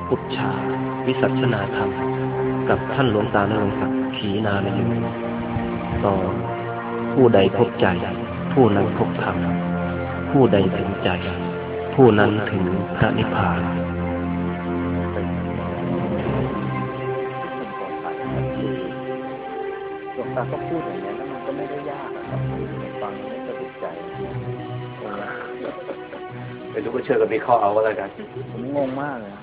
ปุจฉาวิสัชนาธรรมกับท่านหลวงตานรงค์ศักดิ์ขีนาลโยตอนผู้ใดพบใจผู้นั้นพบธรรมผู้ใดถึงใจผู้นั้นถึงพระนิพพานหลวงตาก็พูดอย่างนี้แล้วมันก็ไม่ได้ยากครับฟังไม่สะดุดใจไม่รู้ก็เชื่อกันมีข้อเอาก็แล้วกันผมงงมากเลย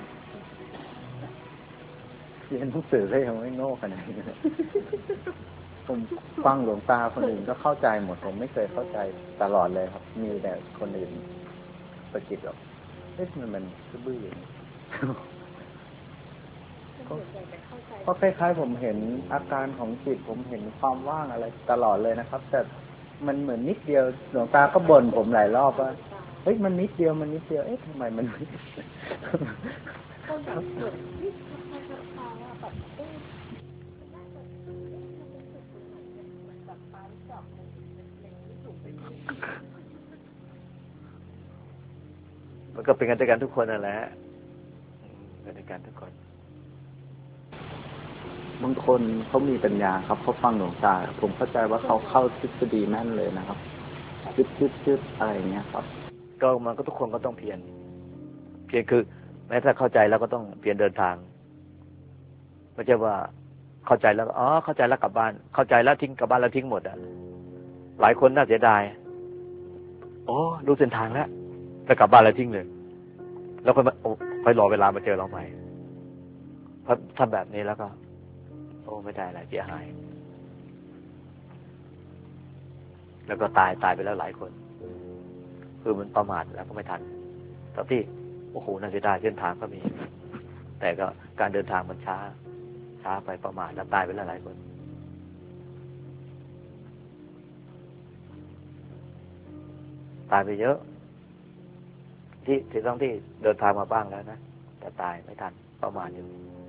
เรียนหนังสือก็ยังไม่โง่ขนาดนี้ผมฟังหลวงตาคนอื่นก็เข้าใจหมดผมไม่เคยเข้าใจตลอดเลยครับมีแต่คนอื่นสะกิดหรอกมันบื้อก็คล้ายๆผมเห็นอาการของจิตผมเห็นความว่างอะไรตลอดเลยนะครับแต่มันเหมือนนิดเดียวหลวงตาก็บ่นผมหลายรอบว่าเฮ้ยมันนิดเดียวเอ๊ะทำไมมันมันก็เป็นกันด้วยกันทุกคนนั่นแหละเป็นด้วยกันทุกคนบางคนเขามีปัญญาครับเขาฟังหลวงตาผมเข้าใจว่าเขาเข้าทฤษฎีแม่นเลยนะครับจึ๊บอะไรอย่างเงี้ยครับก็มันก็ทุกคนก็ต้องเพียรคือแม้ถ้าเข้าใจแล้วก็ต้องเพียรเดินทางไม่ใช่ว่าเข้าใจแล้วเข้าใจแล้วกลับบ้านเข้าใจแล้วทิ้งกลับบ้านแล้วทิ้งหมดอ่ะหลายคนน่าเสียดายรู้เส้นทางแล้วแต่กลับบ้านแล้วทิ้งเลยแล้วค่อยรอเวลามาเจอเราใหม่เพราะทำแบบนี้แล้วก็ไม่ได้อะไรเสียหายแล้วก็ตายไปแล้วหลายคนคือมันประมาทแล้วก็ไม่ทันตอนที่น่าเสียดายเส้นทางก็มีแต่ก็การเดินทางมันช้าไปประมาทแล้วตายไปแล้วหลายคนตายไปเยอะที่ต้องที่เดินทางมาบ้างแล้วนะแต่ตายไม่ทันประมาทอยู่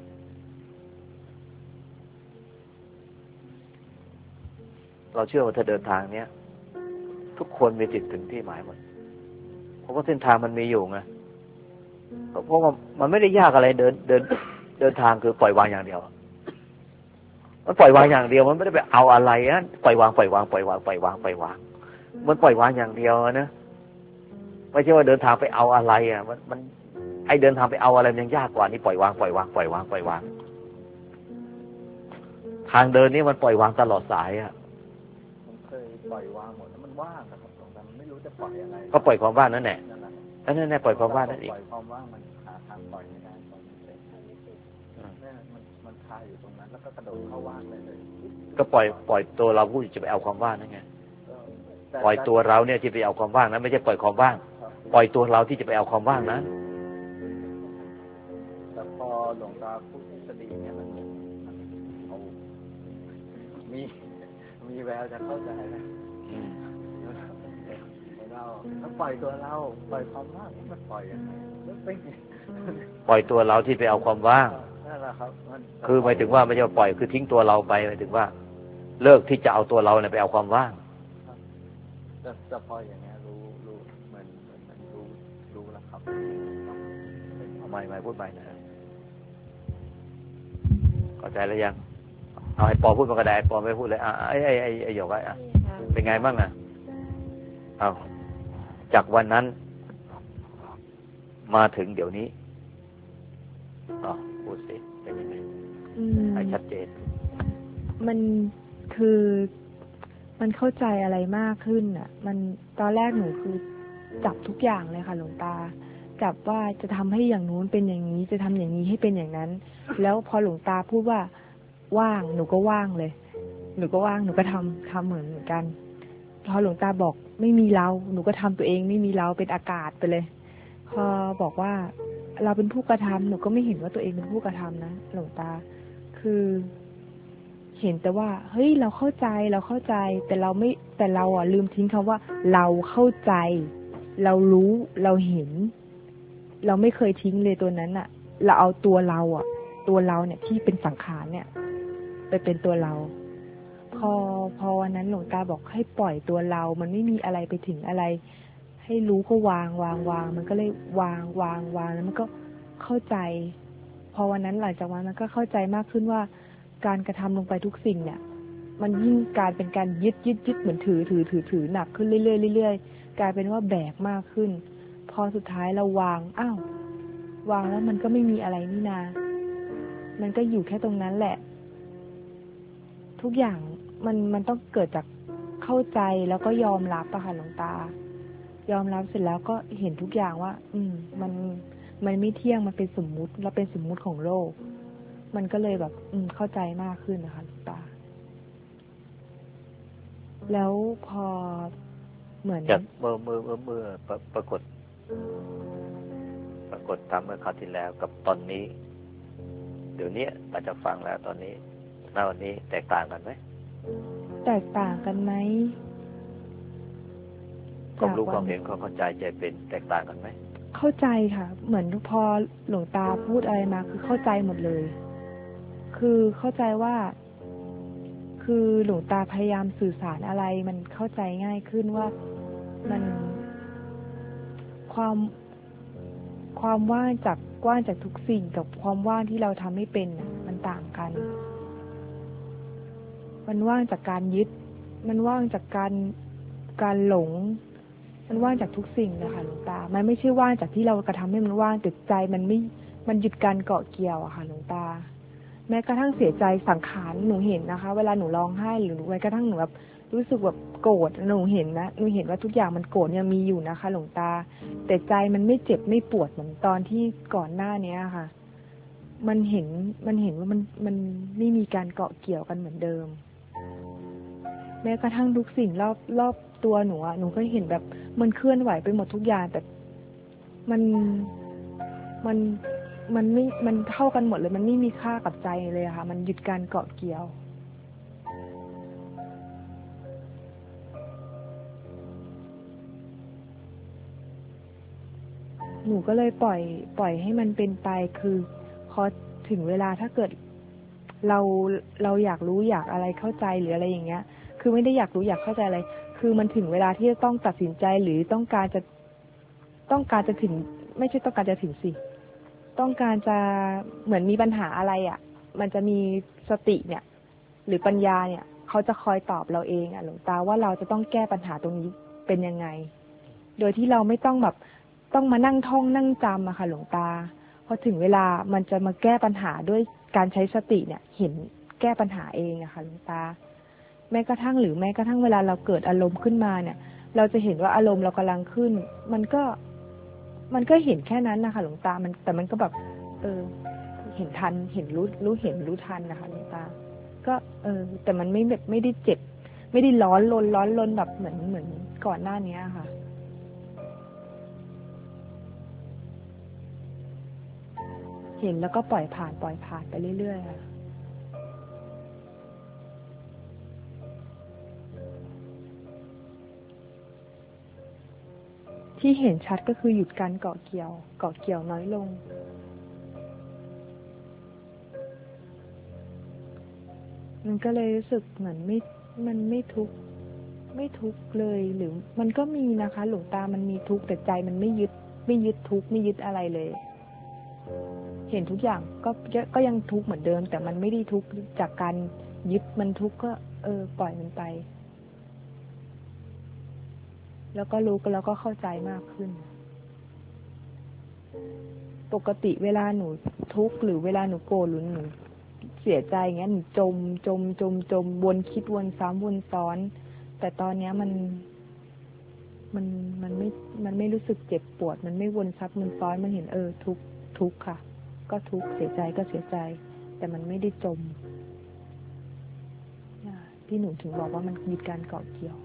เราเชื่อว่าถ้าเดินทางเนี้ยทุกคนมีจิตถึงที่หมายหมดเพราะว่าเส้นทางมันมีอยู่ไงเพราะว่ามันไม่ได้ยากอะไรเดินทางคือปล่อยวางอย่างเดียวมันปล่อยวางอย่างเดียวมันไม่ได้ไปเอาอะไรนะปล่อยวางมันปล่อยวางอย่างเดียวนะไม่ใช่ว่าเดินทางไปเอาอะไรอ่ะมันไอเดินทางไปเอาอะไรมันยังยากกว่านี่ปล่อยวางทางเดินนี่มันปล่อยวางตลอดสายอ่ะเคยปล่อยวางหมดแล้วมันว่างครับแต่มันไม่รู้จะปล่อยอะไรก็ปล่อยความว่างนั่นแหละนั่นแหละปล่อยความว่างนั่นเองปล่อยความว่างมันหาทางปล่อยไม่ได้มันคาอยู่ตรงนั้นแล้วก็กระโดดเข้าว่างเลยก็ปล่อยตัวเราผู้จะไปเอาความว่างนั่นไงปล่อยตัวเราเนี่ยที่ไปเอาความว่างนั้นไม่ใช่ปล่อยความว่างปล่อยตัวเราที่จะไปเอาความว่างนั้นแต่พอหลวงตาพูดทฤษฎีเนี่ยมันมีแววจะเข้าใจนะเราถ้าปล่อยตัวเราปล่อยความว่างมันปล่อยยังไงปล่อยตัวเราที่ไปเอาความว่างนั่นแหละครับคือหมายถึงว่าไม่ใช่ปล่อยคือทิ้งตัวเราไปหมายถึงว่าเลิกที่จะเอาตัวเราเนี่ยไปเอาความว่างจะพออย่างเงี้ยรู้เหมือนรู้แล้วครับเอาไม่พูดไม่นะเข้าใจแล้วยังเอาไอ้ปอพูดมากระไดปอไม่พูดเลยไอ้หยกเป็นไงบ้างอ่ะเอาจากวันนั้นมาถึงเดี๋ยวนี้พูดสิเป็นยังไงให้ชัดเจนมันคือมันเข้าใจอะไรมากขึ้นอ่ะมันตอนแรกหนูคือจับทุกอย่างเลยค่ะหลวงตาจับว่าจะทำให้อย่างนู้นเป็นอย่างนี้จะทำอย่างนี้ให้เป็นอย่างนั้นแล้วพอหลวงตาพูดว่าว่างหนูก็ว่างเลยหนูก็ว่างหนูก็ทำเหมือนกันพอหลวงตาบอกไม่มีเราหนูก็ทำตัวเองไม่มีเราเป็นอากาศไปเลยพอบอกว่าเราเป็นผู้กระทำหนูก็ไม่เห็นว่าตัวเองเป็นผู้กระทำนะหลวงตาคือเห็นแต่ว่าเฮ้ยเราเข้าใจแต่เราลืมทิ้งคำว่าเราเข้าใจเรารู้เราเห็นเราไม่เคยทิ้งเลยตัวนั้นอะเราเอาตัวเราเนี่ยที่เป็นสังขารเนี่ยไปเป็นตัวเราพอวันนั้นหลวงตาบอกให้ปล่อยตัวเรามันไม่มีอะไรไปถึงอะไรให้รู้ก็วางมันก็เลยวางแล้วมันก็เข้าใจพอวันนั้นหลังจากนั้นมันก็เข้าใจมากขึ้นว่าการกระทำลงไปทุกสิ่งเนี่ยมันยิ่งการเป็นการยึดเหมือนถือหนักขึ้นเรื่อยๆกลายเป็นว่าแบกมากขึ้นพอสุดท้ายเราวางวางแล้วมันก็ไม่มีอะไรนี่นามันก็อยู่แค่ตรงนั้นแหละทุกอย่างมันต้องเกิดจากเข้าใจแล้วก็ยอมรับอะค่ะหลวงตายอมรับเสร็จแล้วก็เห็นทุกอย่างว่ามันไม่เที่ยงมันเป็นสมมุติและเป็นสมมุติของโลกมันก็เลยแบบเข้าใจมากขึ้นนะคะหลวงตาแล้วพอเหมือนจากเมื่อปรากฏตามเมื่อคราวที่แล้วกับตอนนี้เดี๋ยวนี้อาจจะฟังแล้วตอนนี้ณวันนี้แตกต่างกันไหมแตกต่างกันไหมความรู้ความเห็นความเข้าใจใจเป็นแตกต่างกันไหมเข้าใจค่ะเหมือนพอหลวงตาพูดอะไรมาคือเข้าใจหมดเลยคือเข้าใจว่าคือหลวงตาพยายามสื่อสารอะไรมันเข้าใจง่ายขึ้นว่ามันความว่างจากทุกสิ่งกับความว่างที่เราทำไม่เป็นมันต่างกันมันว่างจากการยึดมันว่างจากการหลงมันว่างจากทุกสิ่งเลยค่ะหลวงตามันไม่ใช่ว่างจากที่เรากระทำให้มันว่างแต่ใจมันหยุดการเกาะเกี่ยวอะค่ะหลวงตาแม้กระทั่งเสียใจสังขารหนูเห็นนะคะเวลาหนูร้องไห้หรือแม้กระทั่งหนูแบบรู้สึกแบบโกรธหนูเห็นว่าทุกอย่างมันโกรธยังมีอยู่นะคะหลวงตาแต่ใจมันไม่เจ็บไม่ปวดเหมือนตอนที่ก่อนหน้านี้ค่ะมันเห็นว่ามันไม่มีการเกาะเกี่ยวกันเหมือนเดิมแม้กระทั่งทุกสิ่งรอบตัวหนูก็เห็นแบบมันเคลื่อนไหวไปหมดทุกอย่างแต่มันเท่ากันหมดเลยมันไม่มีค่ากับใจเลยค่ะมันหยุดการเกาะเกี่ยวหนูก็เลยปล่อยให้มันเป็นไปคือพอถึงเวลาถ้าเกิดเราอยากรู้อยากอะไรเข้าใจหรืออะไรอย่างเงี้ยคือไม่ได้อยากรู้อยากเข้าใจอะไรคือมันถึงเวลาที่จะต้องตัดสินใจหรือต้องการจะถึงไม่ใช่ต้องการจะถึงสิต้องการจะเหมือนมีปัญหาอะไรมันจะมีสติเนี่ยหรือปัญญาเนี่ยเขาจะคอยตอบเราเองหลวงตาว่าเราจะต้องแก้ปัญหาตรงนี้เป็นยังไงโดยที่เราไม่ต้องแบบต้องมานั่งท่องนั่งจำค่ะหลวงตาพอถึงเวลามันจะมาแก้ปัญหาด้วยการใช้สติเนี่ยเห็นแก้ปัญหาเองค่ะหลวงตาแม้กระทั่งเวลาเราเกิดอารมณ์ขึ้นมาเนี่ยเราจะเห็นว่าอารมณ์เรากำลังขึ้นมันก็เห็นแค่นั้นนะคะหลวงตาแต่มันก็แบบเห็นทันเห็นรู้ทันนะคะหลวงตาก็แต่มันไม่ได้เจ็บไม่ได้ร้อนรนแบบเหมือนก่อนหน้านี้ค่ะเห็นแล้วก็ปล่อยผ่านไปเรื่อยๆค่ะที่เห็นชัดก็คือหยุดการเกาะเกี่ยวน้อยลงมันก็เลยรู้สึกเหมือนมันไม่ทุกข์เลยหรือมันก็มีนะคะหลวงตามันมีทุกข์แต่ใจมันไม่ยึดทุกข์ไม่ยึดอะไรเลยเห็นทุกอย่างก็ยังทุกข์เหมือนเดิมแต่มันไม่ได้ทุกข์จากการยึดมันทุกข์ก็ปล่อยมันไปแล้วก็รู้แล้วก็เข้าใจมากขึ้นปกติเวลาหนูทุกข์หรือเวลาหนูโกรธหรือหนูเสียใจอย่างเงี้ยหนูจมวนคิดวนซ้ำวนซ้อนแต่ตอนเนี้ยมันไม่รู้สึกเจ็บปวดมันไม่วนซับมันซ้อนมันเห็นทุกข์ค่ะก็ทุกข์เสียใจก็เสียใจแต่มันไม่ได้จมที่หนูถึงบอกว่ามันมีการเกาะเกี่ยว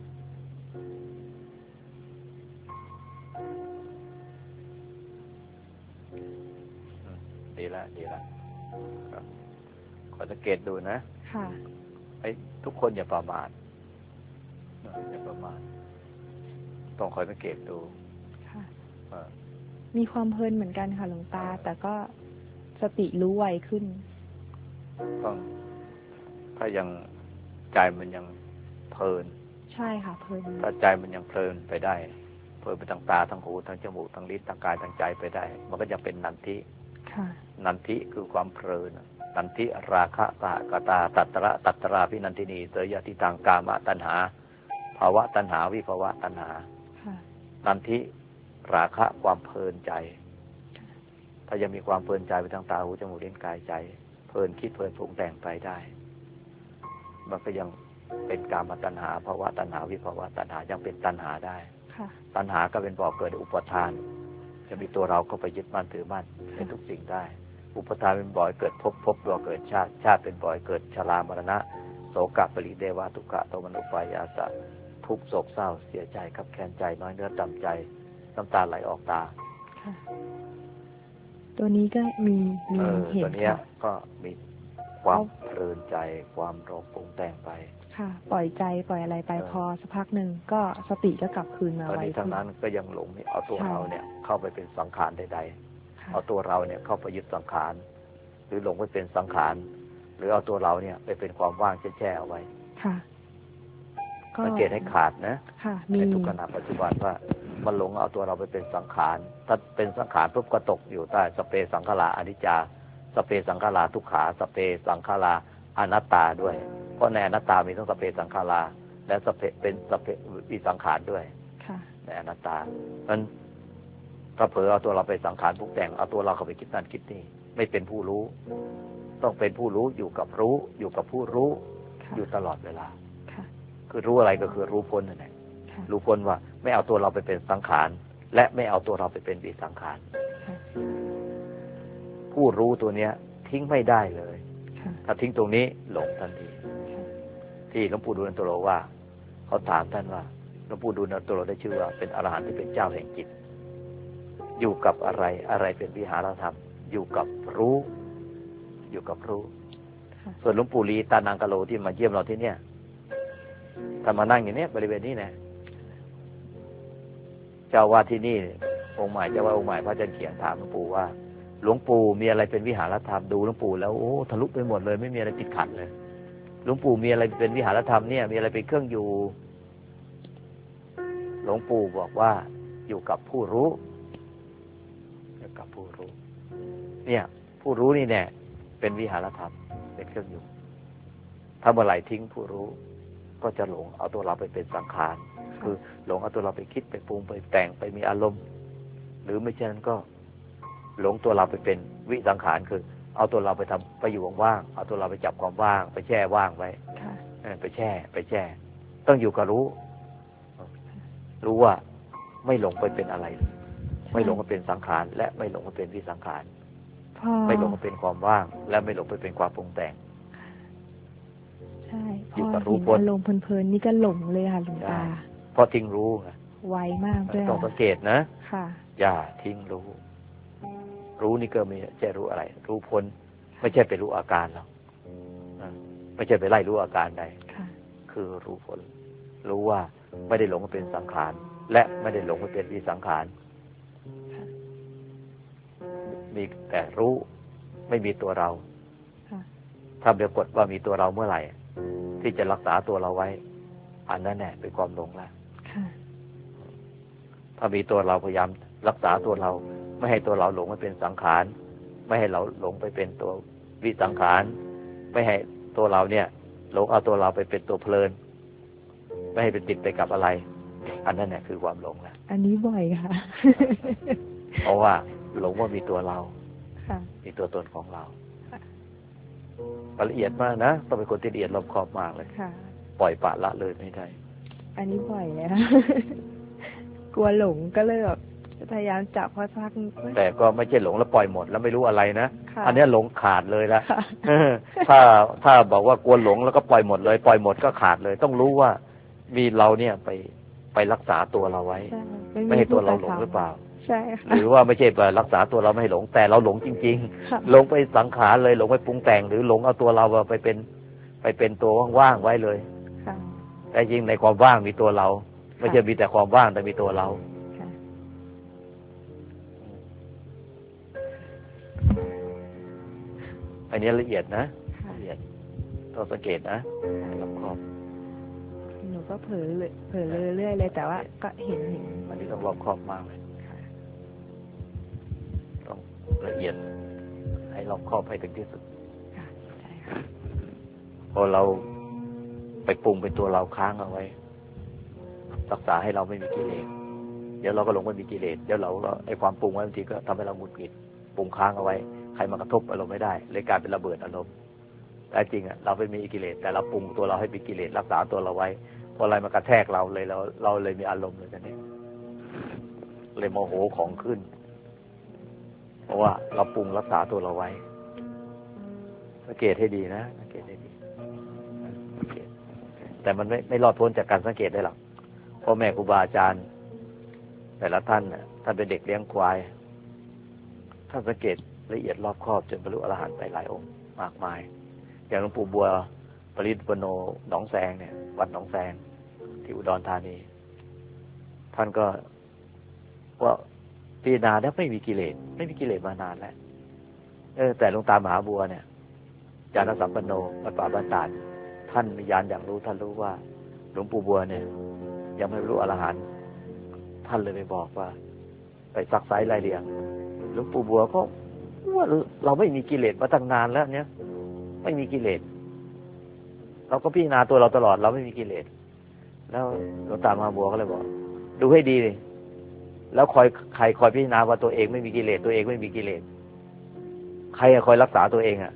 ดีละครับขอสังเกตดูนะค่ะทุกคนอย่าประมาทต้องคอยสังเกตดูค่ะมีความเพลินเหมือนกันค่ะหลวงตาแต่ก็สติรู้ไวขึ้นต้องถ้ายังใจมันยังเพลินใช่ค่ะเพลินถ้าใจมันยังเพลินไปได้เพลินไปทางตาทางหูทางจมูกทางลิ้นทางกายทางใจไปได้มันก็จะเป็นนันทินันทิคือความเพลินนันทิราคะกะกตาตัตระตัตราพินันทินีเตยติตังกามตัณหาภาวะตัณหาวิภาวะตัณหานันทิราคะความเพลินใจถ้ายังมีความเพลินใจไปทางตาหูจมูกลิ้นกายใจเพลินคิดเพลินปรุงแต่งไปได้มันก็ยังเป็นกามตัณหาภาวะตัณหาวิภาวะตัณหายังเป็นตัณหาได้ตัณหาก็เป็นบ่อเกิดอุปทานจะมีตัวเราก็ไปยึดมั่นถือมั่นในทุกสิ่งได้อุปทานเป็นบ่อเกิดภพบ่อเกิดชาติเป็นบ่อเกิดชรามรณะโศกปริเดวะทุกขโทมนัสอุปายาสะทุกข์โศกเศร้าเสียใจขับแค้นใจน้อยเนื้อต่ำใจน้ำตาไหลออกตาตัวนี้ก็มีเห็นตัวนี้ก็มีความเพลินใจความรบปรุงแต่งไปค่ะปล่อยใจปล่อยอะไรไปพอสักพักหนึ่งก็สติก็กลับคืนมาไว้ตอนนี้ทั้งนั้นก็ยังหลงเอาตัวเราเนี่ยเข้าไปเป็นสังขารใดๆเอาตัวเราเนี่ยเข้าไปยึดสังขารหรือหลงไปเป็นสังขารหรือเอาตัวเราเนี่ยไปเป็นความว่างแช่เอาไว้ค่ะสังเกตให้ขาดนะในทุกขณะปัจจุบันว่ามันหลงเอาตัวเราไปเป็นสังขารถ้าเป็นสังขารปุ๊บก็ตกอยู่ใต้สเปสังขาราอนิจจาสเปสังขาราทุกขาสเปสังขาราอนัตตาด้วยเพราะในอนัตตามีทั้งสเปสังขาราและสเปเป็นสเปวิสังขารด้วยในอนัตตามันถ้าเผลอเอาตัวเราไปสังขารปรุงแต่งเอาตัวเราเข้าไปคิดนั่นคิดนี่ไม่เป็นผู้รู้ต้องเป็นผู้รู้อยู่กับรู้อยู่กับผู้รู้อยู่ตลอดเวลาคือรู้อะไรก็คือรู้พ้นนั่นแหละรู้พ้นว่าไม่เอาตัวเราไปเป็นสังขารและไม่เอาตัวเราไปเป็นวิสังขารผู้รู้ตัวเนี้ยทิ้งไม่ได้เลยถ้าทิ้งตรงนี้หลงทันทีที่หลวงปู่ดูลย์โตโลว่าเขาถามท่านว่าหลวงปู่ดูลย์โตโลได้ชื่อว่าเป็นอรหันต์ที่เป็นเจ้าแห่งจิตอยู่กับอะไรอะไรเป็นวิหารธรรมอยู่กับรู้อยู่กับรู้ส่วนหลวงปู่ลีตานังกะโลที่มาเยี่ยมเราที่เนี่ยท่านมานั่งอย่างนี้บริเวณนี้นะเจ้าวาดที่นี่องค์ใหม่เจ้าวาดองค์ใหม่พระอาจารย์เขียนถามหลวงปู่ว่าหลวงปู่มีอะไรเป็นวิหารธรรมดูหลวงปู่แล้วโอ้ทะลุไปหมดเลยไม่มีอะไรติดขัดเลยหลวงปู่มีอะไรเป็นวิหารธรรมเนี่ยมีอะไรเป็นเครื่องอยู่หลวงปู่บอกว่าอยู่กับผู้รู้อยู่กับผู้รู้เนี่ยผู้รู้นี่แน่เป็นวิหารธรรมเป็นเครื่องอยู่ถ้าเมื่อไหร่ทิ้งผู้รู้ก็จะหลงเอาตัวเราไปเป็นสังขารคือหลงเอาตัวเราไปคิดไปปรุงไปแต่งไปมีอารมณ์หรือไม่เช่นนั้นก็หลงตัวเราไปเป็นวิสังขารคือเอาตัวเราไปทำไปอยู่ว่างๆเอาตัวเราไปจับความว่างไปแช่ว่างไว้ไปแช่ต้องอยู่กับรู้ว่าไม่หลงไปเป็นอะไรไม่หลงไปเป็นสังขารและไม่หลงไปเป็นวิสังขารไม่หลงไปเป็นความว่างและไม่หลงไปเป็นความปรุงแต่งใช่พอเห็นอารมณ์เพลินๆนี่ก็หลงเลยค่ะหลวงตาพอทิ้งรู้ไวมากด้วยต้องสังเกตนะอย่าทิ้งรู้นี่ก็ไม่ใช่รู้อะไรรู้พ้นไม่ใช่ไปรู้อาการหรอกไม่ใช่ไปไล่รู้อาการใดคือรู้พ้นรู้ว่าไม่ได้หลงไปเป็นสังขารและไม่ได้หลงไปเป็นวิสังขารมีแต่รู้ไม่มีตัวเราถ้าปรากฏว่ามีตัวเราเมื่อไหร่ที่จะรักษาตัวเราไว้อันนั้นแหละเป็นความหลงแล้วถ้ามีตัวเราพยายามรักษาตัวเราไม่ให้ตัวเราหลงไปเป็นสังขารไม่ให้เราหลงไปเป็นตัววิสังขารไม่ให้ตัวเราเนี่ยหลงเอาตัวเราไปเป็นตัวเพลินไม่ให้เป็นติดไปกับอะไรอันนั้นเนี่ยคือความหลงแล้วอันนี้บ่อยค่ะเพราะว่าหลงว่ามีตัวเรามีตัวตนของเราละเอียดมากนะต้องเป็นคนที่ละเอียดรอบคอบมากเลยปล่อยปละละเลยไม่ได้อันนี้บ่อยเลยกลัวหลงก็เลยแบบพยายามจับพอสักแต่ก็ไม่ใช่หลงแล้วปล่อยหมดแล้วไม่รู้อะไรนะอันนี้หลงขาดเลยละถ้าบอกว่ากลัวหลงแล้วก็ปล่อยหมดเลยปล่อยหมดก็ขาดเลยต้องรู้ว่ามีเราเนี่ยไปรักษาตัวเราไว้ไม่ให้ตัวเราหลงหรือเปล่าใช่หรือว่าไม่ใช่ไปรักษาตัวเราไม่ให้หลงแต่เราหลงจริงๆหลงไปสังขารเลยหลงไปปรุงแต่งหรือหลงเอาตัวเราไปเป็นตัวว่างๆไว้เลยแต่จริงในความว่างมีตัวเราไม่ใช่มีแต่ความว่างแต่มีตัวเราอันนี้ละเอียดนะละเอียดต้องสังเกตนะรอบคอบหนูก็เผลอเรื่อยเลยแต่ว่าก็เห็นอันนี้ต้องรอบคอบมากเลยต้องละเอียดรอบคอบให้ถึงที่สุดค่ะใช่ค่ะพอเราไปปรุงเป็นตัวเราค้างเอาไว้รักษาให้เราไม่มีกิเลสเดี๋ยวเราก็หลงไม่มีกิเลสเดี๋ยวเราก็ไอ้ความปรุงไว้บางทีก็ทำให้เราหงุดหงิดปรุงค้างเอาไว้ใครมากระทบอารมณ์ไม่ได้เลยกลายเป็นระเบิดอารมณ์แต่จริงอ่ะเราไม่มีกิเลสแต่เราปรุงตัวเราให้มีกิเลสรักษาตัวเราไว้พออะไรมากระแทกเราเลยเราเลยมีอารมณ์เลยกันนี้เลยโมโหของขึ้นเพราะว่าเราปรุงรักษาตัวเราไว้สังเกตให้ดีนะสังเกตให้ดีแต่มันไม่รอดพ้นจากการสังเกตได้หรอกพ่อแม่ครูบาอาจารย์แต่ละท่านท่านเป็นเด็กเลี้ยงควายท่านสังเกตละเอียดรอบคอบจนบรรลุอรหันต์ไปหลายองค์มากมายอย่างหลวงปู่บัวปริตปโนหนองแซงเนี่ยวัดหนองแซงที่อุดรธานีท่านก็ว่าพิจารณาแล้วไม่มีกิเลสมานานแล้วแต่หลวงตามหาบัวเนี่ยญาณสัมปันโนวัดป่าบ้านตาดท่านมีญาณอย่างรู้ท่านรู้ว่าหลวงปู่บัวเนี่ยยังไม่รู้อรหันต์ท่านเลยไปบอกว่าไปซักไซไล่เลียงหลวงปู่บัวก็ว่าเราไม่มีกิเลสมาตั้งนานแล้วเนี่ยไม่มีกิเลสเราก็พิจารณาตัวเราตลอดเราไม่มีกิเลสแล้วหลวงตามหาบัวก็เลยบอกดูให้ดีเลยแล้วใครคอยพิจารณาว่าตัวเองไม่มีกิเลสตัวเองไม่มีกิเลสใครคอยรักษาตัวเอง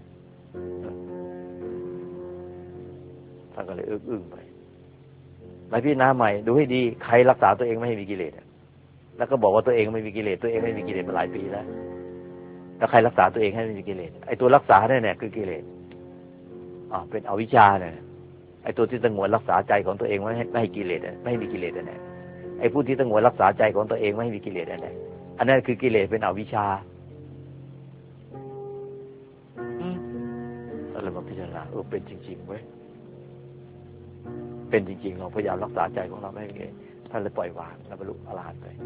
ท่านก็เลยอึ้งไปพิจารณาใหม่ดูให้ดีใครรักษาตัวเองไม่ให้มีกิเลสแล้วก็บอกว่าตัวเองไม่มีกิเลสตัวเองไม่มีกิเลสมาหลายปีแล้วใครรักษาตัวเองให้ไม่มีกิเลสไอ้ตัวรักษาเนี่ยคือกิเลสเป็นอวิชชาเนี่ยไอ้ตัวที่สงวนรักษาใจของตัวเองไม่ให้กิเลสไม่ให้มีกิเลสเนี่ยไอ้ผู้ที่สงวนรักษาใจของตัวเองไม่ให้มีกิเลสเนี่ยอันนั้นคือกิเลสเป็นอวิชชาเรามาพิจารณาเป็นจริงๆเว้ยเป็นจริงๆเราพยายามรักษาใจของเราไม่ให้ท่านเลยปล่อยวางแล้วบรรลุอรหันต์ไป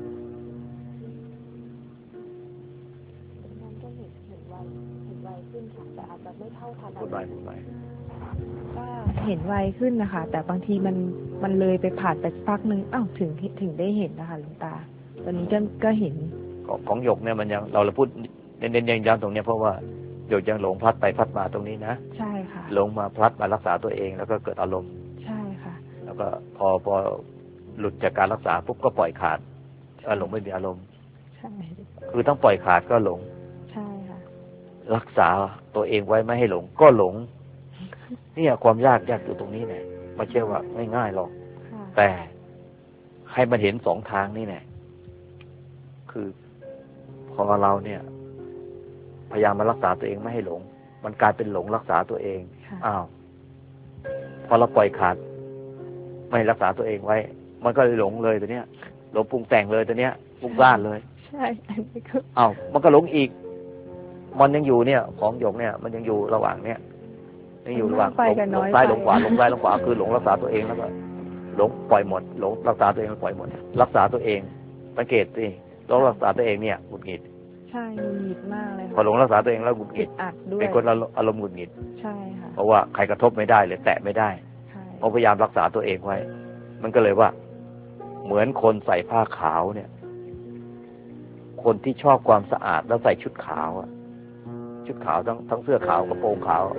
มันก็เห็นไวขึ้นค่ะแต่อาจจะไม่เท่าทันพูดไปก็เห็นไวขึ้นนะคะแต่บางทีมันเลยไปผ่านไปสักพักนึงถึงได้เห็นนะคะหลวงตาตอนนี้ก็เห็นของหยกเนี่ยมันยังเราพูดเน้นๆย้ำตรงนี้เพราะว่าหยกยังหลงพลัดไปพลัดมาตรงนี้นะใช่ค่ะหลงมาพลัดมารักษาตัวเองแล้วก็เกิดอารมณ์ใช่ค่ะแล้วก็พอหลุดจากการรักษาปุ๊บก็ปล่อยขาดหลงไม่มีอารมณ์ใช่คือต้องปล่อยขาดก็หลงใช่ค่ะรักษาตัวเองไว้ไม่ให้หลงก็หลงเนี่ยความยากอยู่ตรงนี้เนี่ยไม่ใช่ว่าง่ายๆหรอกแต่ให้มันเห็นสองทางนี่แหละคือพอเราเนี่ยพยายามมารักษาตัวเองไม่ให้หลงมันกลายเป็นหลงรักษาตัวเองพอเราปล่อยขาดไม่รักษาตัวเองไว้มันก็เลยหลงเลยตัวเนี้ยหลงปรุงแต่งเลยตัวเนี้ยปรุงซ่านเลยใช่อันนี้ก็มันก็หลงอีกมันยังอยู่เนี่ยของหยกเนี่ยมันยังอยู่ระหว่างเนี่ยยังอยู่ระหว่างหลงซ้ายหลงขวาหลงซ้ายหลงขวาคือหลงรักษาตัวเองแล้วก็หลงปล่อยหมดหลงรักษาตัวเองปล่อยหมดรักษาตัวเองสังเกตสิหลงรักษาตัวเองเนี่ยหงุดหงิดใช่หงุดหงิดมากเลยพอหลงรักษาตัวเองแล้วหงุดหงิดเป็นคนอารมณ์หงุดหงิดใช่ค่ะเพราะว่าใครกระทบไม่ได้เลยแตะไม่ได้เพราะพยายามรักษาตัวเองไว้มันก็เลยว่าเหมือนคนใส่ผ้าขาวเนี่ยคนที่ชอบความสะอาดแล้วใส่ชุดขาวชุดขาวทั้งเสื้อขาวกระโปรงขาว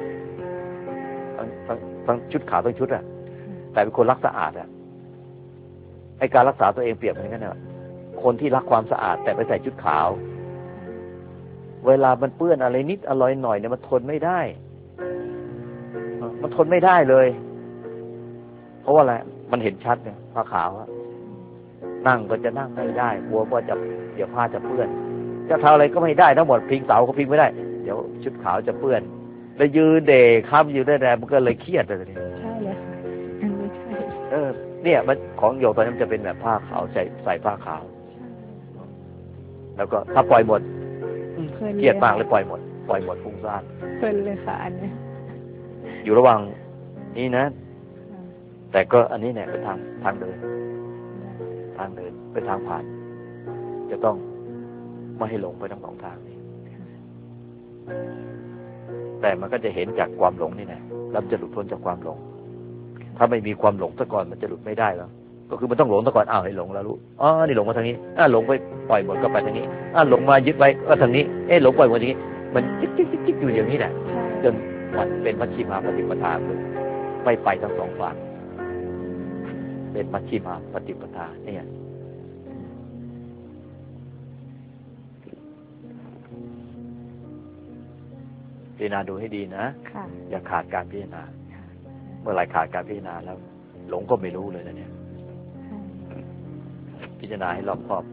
ทั้งชุดขาวทั้งชุดแต่เป็นคนรักสะอาดไอ้การรักษาตัวเองเปรียบเหมือนกันเนี่ยคนที่รักความสะอาดแต่ไปใส่ชุดขาวเวลามันเปื้อนอะไรนิดอร่อยหน่อยเนี่ยมันทนไม่ได้เลยเพราะว่าอะไรมันเห็นชัดเนี่ยผ้าขาวนั่งก็จะนั่งไม่ได้กลัวว่าเดี๋ยวผ้าจะเปื้อนจะทำอะไรก็ไม่ได้ทั้งหมดพิงเสาก็พิงไม่ได้เดี๋ยวชุดขาวจะเปื้อนแล้วยืนเดย์ค้ำอยู่ได้มันก็เลยเครียดเลยใช่เลยค่ะไม่ใช่เนี่ยมันของโยกตอนนี้มันจะเป็นแบบผ้าขาวใส่ผ้าขาวแล้วก็ถ้าปล่อยหมดเครียดมากเลยปล่อยหมดฟุ้งซ่านเพลินเลยค่ะอันนี้อยู่ระหว่างนี้นะแต่ก็อันนี้เนี่ยเป็นทางเดินเป็นทางผ่านจะต้องไม่ให้หลงไปทั้งสองทางนี้แต่มันก็จะเห็นจากความหลงนี่แหละแล้วจะหลุดพ้นจากความหลงถ้าไม่มีความหลงซะก่อนมันจะหลุดไม่ได้แล้วก็คือมันต้องหลงซะก่อนให้หลงแล้วรู้นี่หลงมาทางนี้หลงไปปล่อยหมดก็ไปทางนี้หลงมายึดไว้ก็ทางนี้หลงปล่อยหมดทางนี้มันจิ๊กอยู่อย่างนี้แหละจนเป็นมัชฌิมาปฏิปทาคือไม่ไปทั้งสองฝั่งเป็นมัชฌิมาปฏิปทาเนี่ยพิจารณาดูให้ดีนะอย่าขาดการพิจารณาเมื่อไหร่ขาดการพิจารณาแล้วหลงก็ไม่รู้เลยนะเนี่ยพิจารณาให้รอบคอบ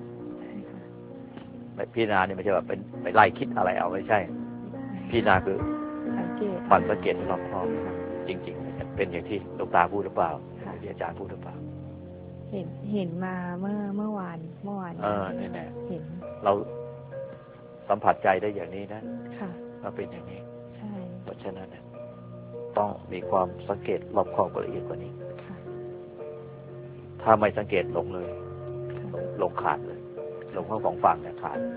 พิจารณาเนี่ยไม่ใช่ว่าเป็นไปไล่คิดอะไรเอาไม่ใช่พิจารณาคือมันสังเกตรอบคอบจริงๆเป็นอย่างที่หลวงตาพูดหรือเปล่าที่อาจารย์พูดหรือเปล่าเห็นมาเมื่อวานนี่แน่เห็นเราสัมผัสใจได้อย่างนี้นะค่ะว่าเป็นอย่างนี้ใช่เพราะฉะนั้นต้องมีความสังเกตรอบคอบละเอียดกว่านี้ถ้าไม่สังเกตหลงเลยหลงขาดเลยหลงทั้งสองฝั่งเนี่ยขาด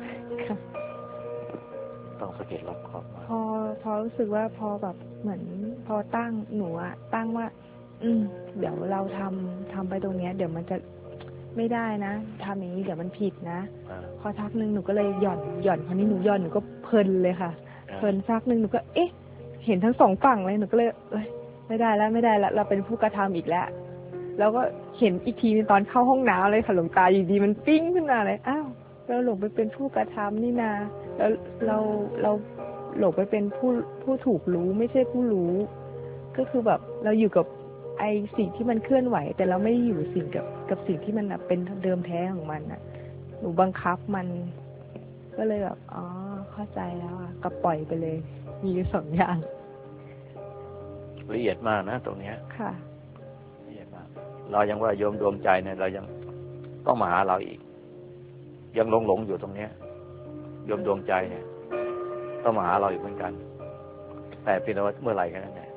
ต้องสังเกตรอบคอบพอรู้สึกว่าพอแบบเหมือนพอตั้งหนูตั้งว่าเดี๋ยวเราทำไปตรงเนี้ยเดี๋ยวมันจะไม่ได้นะทำอย่างนี้เดี๋ยวมันผิดนะพอทักนึงหนูก็เลยหย่อนคราวนี้หนูหย่อนหนูก็เพลินเลยค่ะเพลินซักนึงหนูก็เห็นทั้งสองฝั่งเลยหนูก็เลยไม่ได้แล้วเราเป็นผู้กระทำอีกแล้วแล้วก็เห็นอีกทีในตอนเข้าห้องน้ำเลยค่ะหลวงตาอยู่ดีมันปิ้งขึ้นมาเลยอ้าวเราหลงไปเป็นผู้กระทำนี่นาแล้วเราหลงไปเป็นผู้ถูกรู้ไม่ใช่ผู้รู้ก็คือแบบเราอยู่กับไอสิ่งที่มันเคลื่อนไหวแต่เราไม่ได้อยู่สิ่งกับสิ่งที่มันเป็นเดิมแท้ของมันน่ะหนูบังคับมันก็เลยแบบอ๋อเข้าใจแล้วก็ปล่อยไปเลยมีอยู่สองอย่างละเอียดมากนะตรงเนี้ยค่ะละเอียดมากเรายังว่าโยมดวงใจเนี่ยเรายังต้องมาหาเราอีกยังหลงอยู่ตรงเนี้ยโยมดวงใจเนี่ยต้องมาหาเราอีกเหมือนกันแต่เพียงแต่ว่าเมื่อไหร่กันนั่นแหละ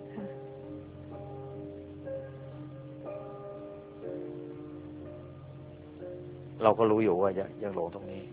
เราก็รู้อยู่ว่ายังหลงตรงนี้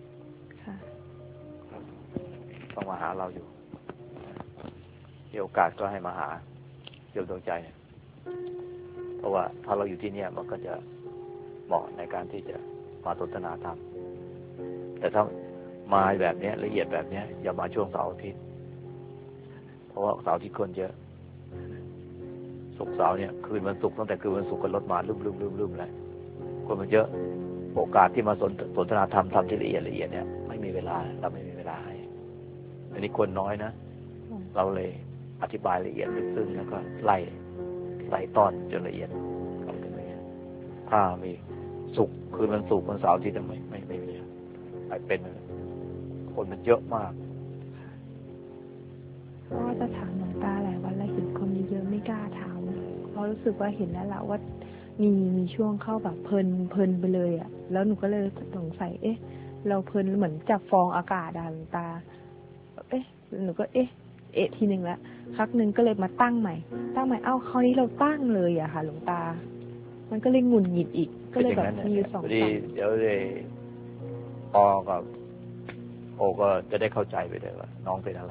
ต้องมาหาเราอยู่มีโอกาสก็ให้มาหาโยมดวงใจเนี่ยเพราะว่าถ้าเราอยู่ที่นี่มันก็จะเหมาะในการที่จะมาสนทนาธรรมแต่ถ้ามาแบบนี้ละเอียดแบบนี้อย่ามาช่วงเสาร์อาทิตย์เพราะว่าเสาร์อาทิตย์คนเยอะศุกร์เสาร์เนี่ยคืนวันศุกร์ตั้งแต่คืนวันศุกร์ก็รถมาลืมเลยคนมันเยอะโอกาสที่มาสนทนาธรรมทำที่ละเอียดเนี่ยไม่มีเวลาเราไม่มีเวลาให้อันนี้คนน้อยนะเราเลยอธิบายละเอียดลึกซึ้งแล้วก็ไล่ตอนจนละเอียดถ้ามีศุกร์คืนวันศุกร์วันเสาร์ที่จะไม่มีไปเป็นคนมันเยอะมากเพราะว่าจะถามหลวงตาหลายวันแล้วเห็นคนเยอะไม่กล้าถามเพราะรู้สึกว่าเห็นแล้วแหละว่ามีช่วงเข้าแบบเพลินไปเลยแล้วหนูก็เลยสงสัยเราเพลินเหมือนจับฟองอากาศหลวงตาหนูก็ทีนึงละครั้งนึงก็เลยมาตั้งใหม่เอ้าคราวนี้เราตั้งเลยค่ะหลวงตามันก็เลยหงุดหงิดอีกก็เลยแบบมีอยู่สองฝั่งเดี๋ยวเลยพอกับโอก็จะได้เข้าใจไปเลยว่าน้องเป็นอะไร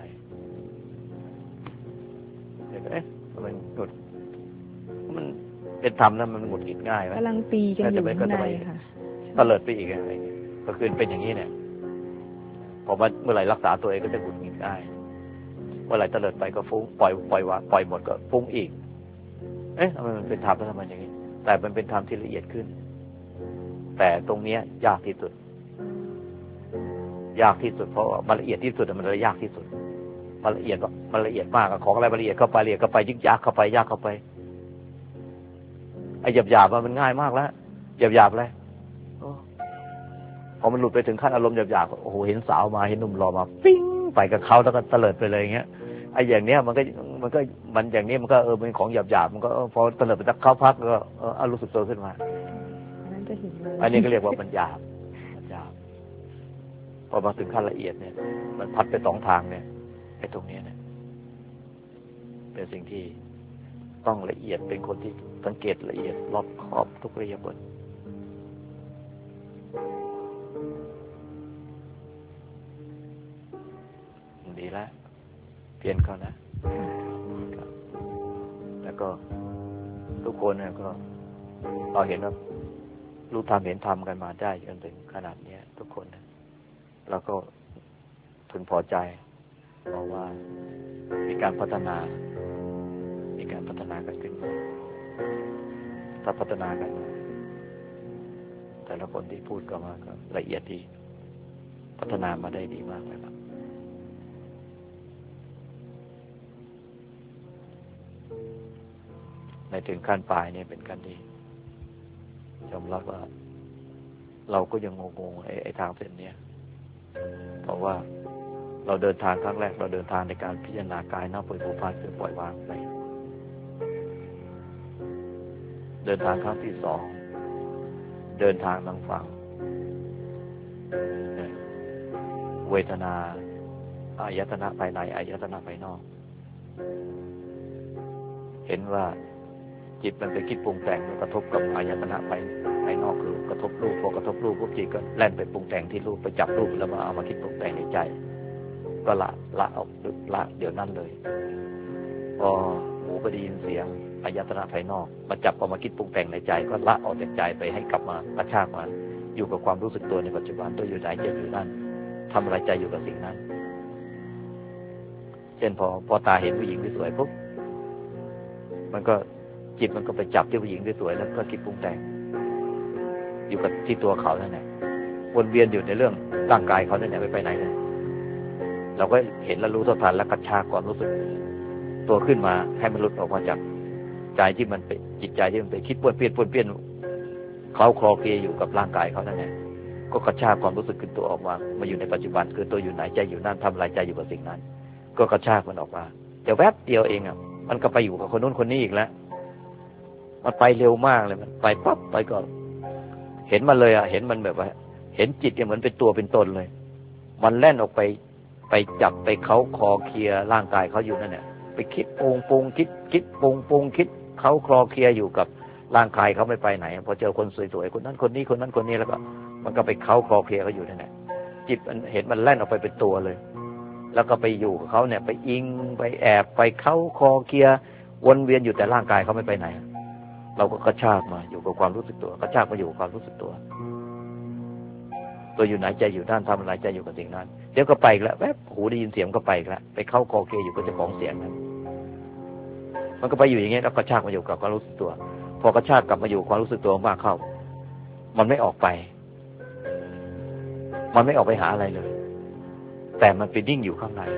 มันหงุดมันเป็นธรรมแล้วมันหงุดหงิดง่ายไหมกำลังตีกันอยู่ข้างในค่ะตะเลิดไปอีกอะไรก็คือเป็นอย่างนี้เนี่ยพอเมื่อไหร่รักษาตัวเองก็จะหงุดหงิดง่ายเมื่อไหร่ตะเลิดไปก็ฟุ้งปล่อยหมดก็ฟุ้งอีกมันเป็นธรรมแล้วทำไมอย่างนี้แต่มันเป็นธรรมที่ละเอียดขึ้นแต่ตรงนี้ยากที่สุดเพราะมันละเอียดที่สุดมันเลยยากที่สุดมันละเอียดมากของอะไรละเอียดเข้าไปยิ่งยากเข้าไปยากเข้าไปไอ้หยาบมันง่ายมากแล้วหยาบเลยพอมันหลุดไปถึงขั้นอารมณ์หยาบโอ้โหเห็นสาวมาเห็นหนุ่มหล่อมาปิ้งไปกับเขาแล้วก็เตลิดไปเลยอย่างเงี้ยไอ้อย่างเนี้ยมันอย่างนี้มันก็เป็นของหยาบมันก็พอเตลิดไปสักเขาพักก็รู้สึกตัวขึ้นมาอันนี้ก็เรียกว่ามันหยาบพอมาถึงขั้นละเอียดเนี่ยมันพัดไปสองทางเนี่ยไอ้ตรงนี้เนี่ยเป็นสิ่งที่ต้องละเอียดเป็นคนที่สังเกตละเอียดรอบคอบทุกอิริยาบถดีแล้วเพียรเขานะแล้วก็ทุกคนเนี่ยก็เราเห็นว่ารู้ธรรมเห็นธรรมกันมาได้จนถึงขนาดนี้ทุกคนนะแล้วก็พึงพอใจเพราะว่ามีการพัฒนากันขึ้นมาถ้าพัฒนากันมาแต่ละคนที่พูดก็มาก็ละเอียดดีพัฒนามาได้ดีมากเลยครับในถึงขั้นปลายเนี่ยเป็นขั้นที่ยอมรับว่าเราก็ยังงงๆไอ้ทางเส้นเนี้ยเพราะว่าเราเดินทางครั้งแรกเราเดินทางในการพิจารณากายนอกปล่อยผ่านคือปล่อยวางไปเดินทางครั้งที่สองเดินทางทางฝั่งเวทนาอายตนะภายในอายตนะภายนอกเห็นว่าจิตมันไปคิดปรุงแต่งกระทบกับอายตนะภายนอกคือกระทบรูปพอกระทบรูปปุ๊บจิตก็แล่นไปปรุงแต่งที่รูปไปจับรูปแล้วมาเอามาคิดปรุงแต่งในใจก็ละออกละเดี๋ยวนั้นเลยพอหูไปได้ยินเสียงอายตนะภายนอกมาจับเอามาคิดปรุงแต่งในใจก็ละออกจากใจไปให้กลับมากระชากมาอยู่กับความรู้สึกตัวในปัจจุบันตัวอยู่ไหนใจอยู่นั่นทำอะไรใจอยู่กับสิ่งนั้นเช่นพอตาเห็นผู้หญิงที่สวยปุ๊บมันก็จิตมันก็ไปจับที่ผู้หญิงที่สวยแล้วก็คิดปรุงแต่งอยู่กับที่ตัวเขานั่นแหละวนเวียนอยู่ในเรื่องร่างกายเขานั่นแหละไม่ไปไหนเลยเราก็เห็นแล้วรู้เท่าทันแล้วกระชากความรู้สึกตัวขึ้นมาให้มันหลุดออกมาจากใจที่มันเป็นจิตใจที่มันไปคิดป้วนเปี้ยนเขาคลอเคลียอยู่กับร่างกายเขานั่นแหละก็กระชากความรู้สึกขึ้นตัวออกมาอยู่ในปัจจุบันคือตัวอยู่ไหนใจอยู่นั่นทำอะไรใจอยู่กับสิ่งนั้นก็กระชากมันออกมาแต่แวบเดียวเองอ่ะมันก็ไปอยู่กับคนนู้นคนนี้อีกแล้วมันไปเร็วมากเลยมันไปปั๊บไปก็เห็นมันเลยอ่ะเห็นมันแบบว่าเห็นจิตเนี่ยเหมือนเป็นตัวเป็นตนเลยมันแล่นออกไปจับไปเขาคอเคลียร่างกายเขาอยู่นั่นแหละไปคิดปรุงคิดปรุงคิดเขาคลอเคลียอยู่กับร่างกายเขาไม่ไปไหนพอเจอคนสวยๆคนนั้นคนนี้คนนั้นคนนี้แล้วก็มันก็ไปเขาคลอเคลียเขาอยู่นั่นแหละจิตมันเห็นมันแล่นออกไปเป็นตัวเลยแล้วก็ไปอยู่กับเขาเนี่ยไปอิงไปแอบไปเขาคลอเคลียวนเวียนอยู่แต่ร่างกายเขาไม่ไปไหนเราก็กระชากมาอยู่กับความรู้สึกตัวกระชากมาอยู่กับความรู้สึกตัวอยู่ไหนใจอยู่ด้านทำอะไรใจอยู่กับสิ่งนั้นเดี๋ยวก็ไปแล้วแวบหูได้ยินเสียงก็ไปแล้วไปเข้าคอเคอยู่กับเจ้าของเสียงนั้นมันก็ไปอยู่อย่างเงี้ยแล้วกระชากมาอยู่กับความรู้สึกตัวพอกระชากกลับมาอยู่ความรู้สึกตัวมากเข้ามันไม่ออกไปหาอะไรเลยแต่มันไปนิ่งอยู่ข้างใน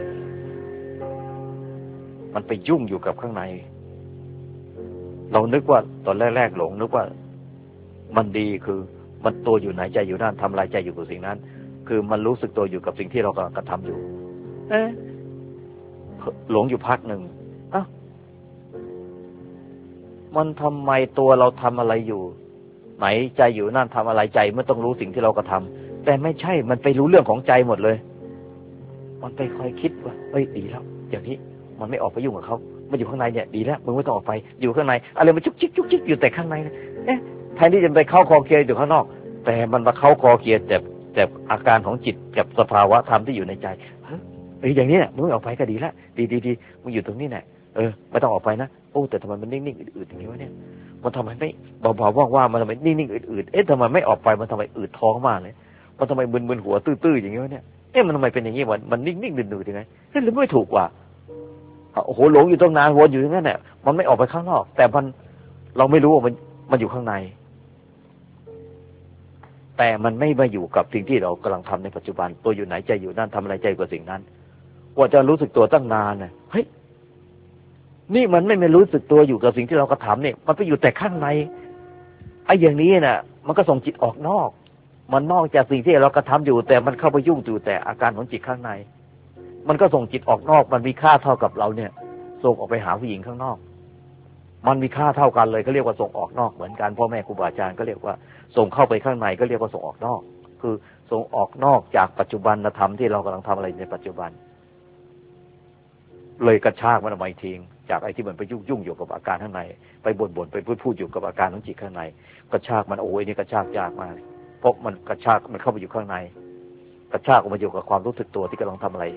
มันไปยุ่งอยู่กับข้างในเรานึกว่าตอนแรกหลงนึกว่ามันดีคือมันตัวอยู่ไหนใจอยู่นั่นทำอะไรใจอยู่กับสิ่งนั้นคือมันรู้สึกตัวอยู่กับสิ่งที่เรากำลังทำอยู่หลงอยู่พักหนึ่งมันทำไมตัวเราทำอะไรอยู่ไหนใจอยู่นั่นทำอะไรใจไม่ต้องรู้สิ่งที่เรากระทำแต่ไม่ใช่มันไปรู้เรื่องของใจหมดเลยมันไปคอยคิดว่าเฮ้ยดีแล้วอย่างนี้มันไม่ออกไปยุ่งกับเขามันอยู่ข้างในเนี่ยดีแล้วมึงไม่ต้องออกไปอยู่ข้างในอะไรมันจุกจิกอยู่แต่ข้างในแทนที่จะไปเข้าคอเคลียร์อยู่ข้างนอกแต่มันมาเข้าคอเคลียร์แต่อาการของจิตกับสภาวะธรรมที่อยู่ในใจอย่างนี้เนี่ยมึงไม่ออกไปก็ดีแล้วดีมึงอยู่ตรงนี้แหละไม่ต้องออกไปนะโอ้แต่ทำไมมันนิ่งๆอืดๆอย่างนี้วะเนี่ยมันทำไมไม่เบาๆว่างๆมันทำไมนิ่งๆอืดๆทำไมไม่ออกไปมันทำไมอืดท้องมากเลยมันทำไมมึนๆหัวตื้อๆอย่างนี้วะเนี่ยมันทำไมเป็นอย่างนี้มันนิ่งๆดื้อๆยังไงหรือไม่ถูกกว่าโอ้โหหลงอยู่ตรงนานวนอยู่อย่างนั้นเนี่ยมันไม่ออกไปข้างนอกแต่เราไม่รู้ว่ามันอยู่ข้างในแต่มันไม่มาอยู่กับสิ่งที่เรากำลังทำในปัจจุบันตัวอยู่ไหนใจอยู่นั่นทำอะไรใจกับสิ่งนั้นกว่าจะรู้สึกตัวตั้งนานเนี่ยเฮ้ยนี่มันไม่รู้สึกตัวอยู่กับสิ่งที่เรากระทำเนี่ยมันไปอยู่แต่ข้างในไอ้อย่างนี้น่ะมันก็ส่งจิตออกนอกมันนอกจากสิ่งที่เรากระทำอยู่แต่มันเข้าไปยุ่งอยู่แต่อาการของจิตข้างในมันก็ส่งจิตออกนอกมันมีค่าเท่ากับเราเนี่ยส่งออกไปหาผู้หญิงข้างนอกมันมีค่าเท่ากันเลยเขาเรียกว่าส่งออกนอกเหมือนกันพ่อแม่ครูบาอาจารย์ก็เรียกว่าส่งเข้าไปข้างในก็เรียกว่าส่งออกนอกคือส่งออกนอกจากปัจจุบันธรรมที่เรากำลังทำอะไรในปัจจุบันเลยกระชากมันออกมาอีกทีจากไอ้ที่มันไปยุ่งอยู่กับอาการข้างในไปบ่นไปพูดอยู่กับอาการของจิตข้างในกระชากมันโอ้ยนี่กระชากยากมากเพราะมันกระชากมันเข้าไปอยู่ข้างในกระชากออกมาอยู่กับความรู้สึกตัวที่กำลังทำอะไร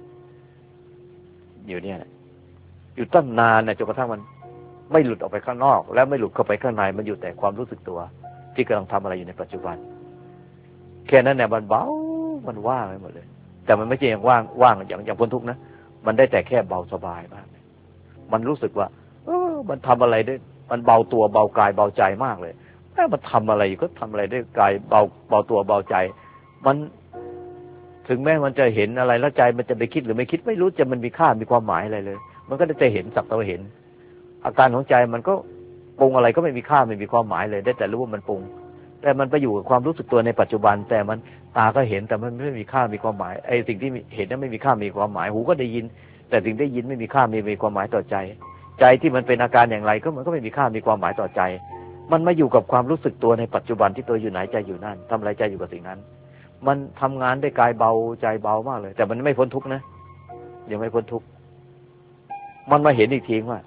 อยู่เนี่ยอยู่ตั้งนานเนี่ยจนกระทั่งมันไม่หลุดออกไปข้างนอกและไม่หลุดเข้าไปข้างในมันอยู่แต่ความรู้สึกตัวที่กำลังทำอะไรอยู่ในปัจจุบันแค่นั้นเนี่ยมันเบามันว่างไปหมดเลยแต่มันไม่ใช่อย่างว่างอย่างพ้นทุกข์นะมันได้แต่แค่เบาสบายมากมันรู้สึกว่ามันทำอะไรได้มันเบาตัวเบากายเบาใจมากเลยถ้ามันทำอะไรก็ทำอะไรได้กายเบาตัวเบาใจมันถึงแม้มันจะเห็นอะไรแล้วใจมันจะไปคิดหรือไม่คิดไม่รู้จะมันมีค่ามีความหมายอะไรเลยมันก็ได้แต่เห็นสักแต่ว่าเห็นอาการของใจมันก็ปรุงอะไรก็ไม่มีค่าไม่มีความหมายเลยได้แต่รู้ว่ามันปรุงแต่มันไปอยู่กับความรู้สึกตัวในปัจจุบันแต่มันตาก็เห็นแต่มันไม่มีค่ามีความหมายไอ้สิ่งที่เห็นนั้นไม่มีค่ามีความหมายหูก็ได้ยินแต่สิ่งได้ยินไม่มีค่ามีความหมายต่อใจใจที่มันเป็นอาการอย่างไรก็มันก็ไม่มีค่ามีความหมายต่อใจมันมาอยู่กับความรู้สึกตัวในปัจจุบันที่ตัวอยู่ไหนใจอยู่นั่นทำอะไรใจอยู่กับสิ่งนั้นมันทำงานได้กายเบาใจเบามากเลยแต่มันไม่พ้นทุกข์นะยังไม่พ้นทุกข์มันมาเห็นอีกทีว่า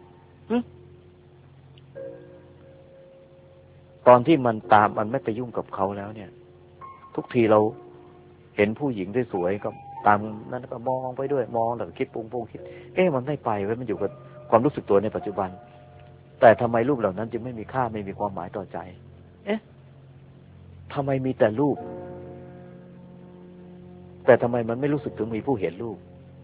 ตอนที่มันตามมันไม่ไปยุ่งกับเขาแล้วเนี่ยทุกทีเราเห็นผู้หญิงได้สวยก็ตามนั้นก็มองไปด้วยมองแล้วคิดปรุงคิดมันไม่ไปเว้ยมันอยู่กับความรู้สึกตัวในปัจจุบันแต่ทำไมรูปเหล่านั้นจึงไม่มีค่าไม่มีความหมายต่อใจทำไมมีแต่รูปแต่ทำไมมันไม่รู้สึกถึงมีผู้เห็นรูป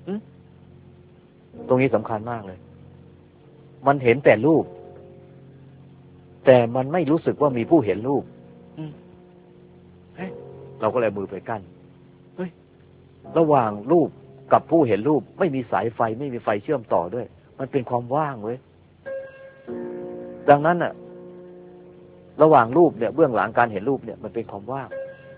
ตรงนี้สำคัญมากเลยมันเห็นแต่รูปแต่มันไม่รู้สึกว่ามีผู้เห็นรูปเราก็เลยมือไปกั้นระหว่างรูปกับผู้เห็นรูปไม่มีสายไฟไม่มีไฟเชื่อมต่อด้วยมันเป็นความว่างเว้ยดังนั้นน่ะระหว่างรูปเนี่ยเบื้องหลังการเห็นรูปเนี่ยมันเป็นความว่าง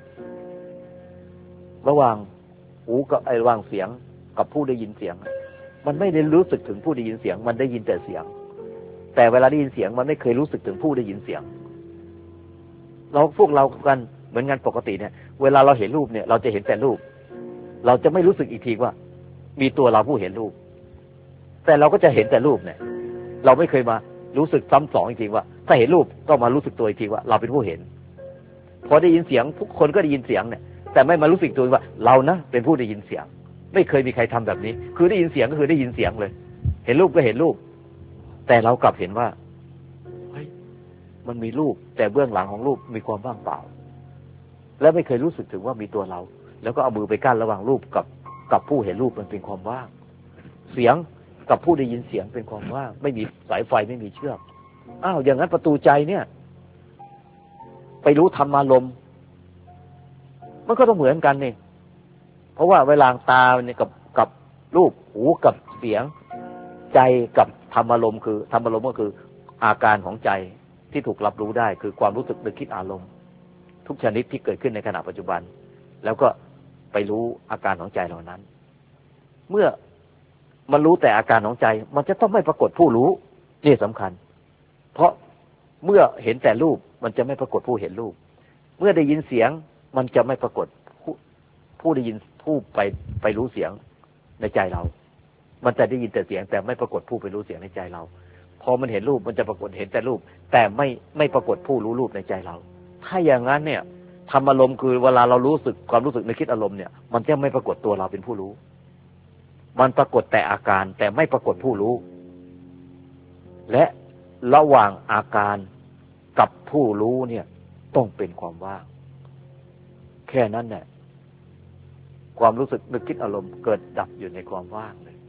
ระหว่างหูกับระหว่างเสียงกับผู้ได้ยินเสียงมันไม่ได้รู้สึกถึงผู้ได้ยินเสียงมันได้ยินแต่เสียงแต่เวลาได้ยินเสียงมันไม่เคยรู้สึกถึงผู้ได้ยินเสียงพวกเรากันเหมือนงานปกติเนี่ยเวลาเราเห็นรูปเนี่ยเราจะเห็นแต่รูปเราจะไม่รู้สึกอีกทีว่ามีตัวเราผู้เห็นรูปแต่เราก็จะเห็นแต่รูปเนี่ยเราไม่เคยมารู้สึกซ้ำสองอีกทีว่าถ้าเห็นรูปก็มารู้สึกตัวอีกทีว่าเราเป็นผู้เห็นพอได้ยินเสียงทุกคนก็ได้ยินเสียงเนี่ยแต่ไม่มารู้สึกตัวว่าเรานะเป็นผู้ได้ยินเสียงไม่เคยมีใครทำแบบนี้คือได้ยินเสียงก็คือได้ยินเสียงเลยเห็นรูปก็เห็นรูปแต่เรากลับเห็นว่าเฮ้ยมันมีรูปแต่เบื้องหลังของรูปมีความว่างเปล่าและไม่เคยรู้สึกถึงว่ามีตัวเราแล้วก็เอามือไปกั้นระหว่างรูปกับผู้เห็นรูปมันเป็นความว่างเสียงกับผู้ได้ยินเสียงเป็นความว่างไม่มีสายไฟไม่มีเชือกอย่างนั้นประตูใจเนี่ยไปรู้ธรรมารมณ์มันก็ต้องเหมือนกันนี่เพราะว่าเวลาตาเนี่ยกับรูปหูกับเสียงใจกับธรรมารมณ์คือธรรมารมณ์ก็คืออาการของใจที่ถูกรับรู้ได้คือความรู้สึกนึกคิดอารมณ์ทุกชนิดที่เกิดขึ้นในขณะปัจจุบันแล้วก็ไปรู้อาการของใจเหล่านั้นเมื่อมันรู้แต่อาการของใจมันจะต้องไม่ปรากฏผู้รู้นี่สำคัญเพราะเมื่อเห็นแต่รูปมันจะไม่ปรากฏผู้เห็นรูปเมื่อได้ยินเสียงมันจะไม่ปรากฏผู้ได้ยินผู้ไปรู้เสียงในใจเรามันจะได้ยินแต่เสียงแต่ไม่ปรากฏผู้ไปรู้เสียงในใจเราพอมันเห็นรูปมันจะปรากฏเห็นแต่รูปแต่ไม่ปรากฏผู้รู้รูปในใจเราถ้าอย่างนั้นเนี่ยธรรมอารมณ์คือเวลาเรารู้สึกความรู้สึกในคิดอารมณ์เนี่ยมันจะไม่ปรากฏตัวเราเป็นผู้รู้มันปรากฏแต่อาการแต่ไม่ปรากฏผู้รู้และระหว่างอาการกับผู้รู้เนี่ยต้องเป็นความว่างแค่นั้นแหละความรู้สึกนึกคิดอารมณ์เกิดดับอยู่ในความว่างเลย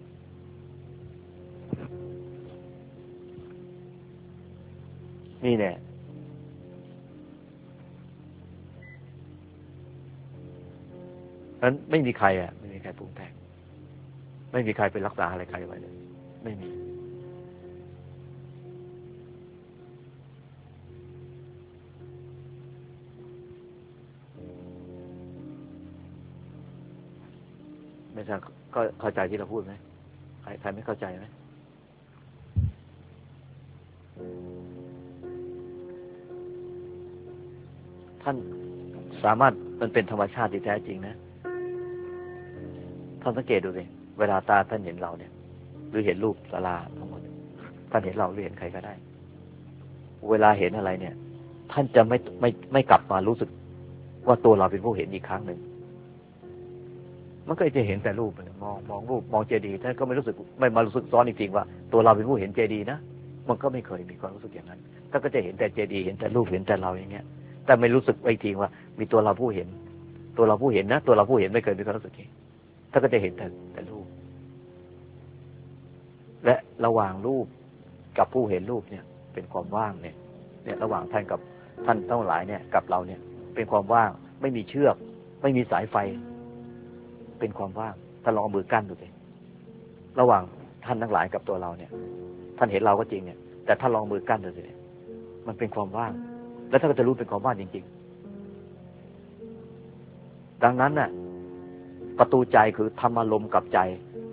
นี่แน่นั้นไม่มีใครไม่มีใครปรุงแต่งไม่มีใครไปรักษาอะไรใครไว้เลยไม่มีไม่ใช่ก็เข้าใจที่เราพูดไหมใครไม่เข้าใจไหมท่านสามารถมันเป็นธรรมชาติที่แท้จริงนะท่านสังเกตดูสิเวลาตาท่านเห็นเราเนี่ยหรือเห็นรูปศาลาทั้งหมดท่านเห็นเราหรือเห็นใครก็ได้เวลาเห็นอะไรเนี่ยท่านจะไม่กลับมารู้สึกว่าตัวเราเป็นผู้เห็นอีกครั้งหนึ่งมันก็จะเห็นแต่รูปมองรูปมองเจดีย์ท่านก็ไม่รู้สึกไม่มารู้สึกซ้อนอีกทีว่าตัวเราเป็นผู้เห็นเจดีย์นะมันก็ไม่เคยมีความรู้สึกอย่างนั้นท่านก็จะเห็นแต่เจดีย์เห็นแต่รูปเห็นแต่เราอย่างเงี้ยแต่ไม่รู้สึกอีกทีว่ามีตัวเราผู้เห็นตัวเราผู้เห็นนะตัวเราผู้เห็นไม่เคยมีความรู้สึกท่านก็จะเห็นแต่รูปและระหว่างรูปกับผู้เห็นรูปเนี่ยเป็นความว่างเนี่ยระหว่างท่านกับท่านทั้งหลายเนี่ยกับเราเนี่ยเป็นความว่างไม่มีเชือกไม่มีสายไฟเป็นความว่างท่านลองเอามือกั้นดูสิระหว่างท่านทั้งหลายกับตัวเราเนี่ยท่านเห็นเราก็จริงเนี่ยแต่ท่านลองมือกั้นดูสิมันเป็นความว่างแล้วท่านก็จะรู้เป็นความว่างจริงๆดังนั้นน่ะประตูใจคือธรรมารมณ์กับใจ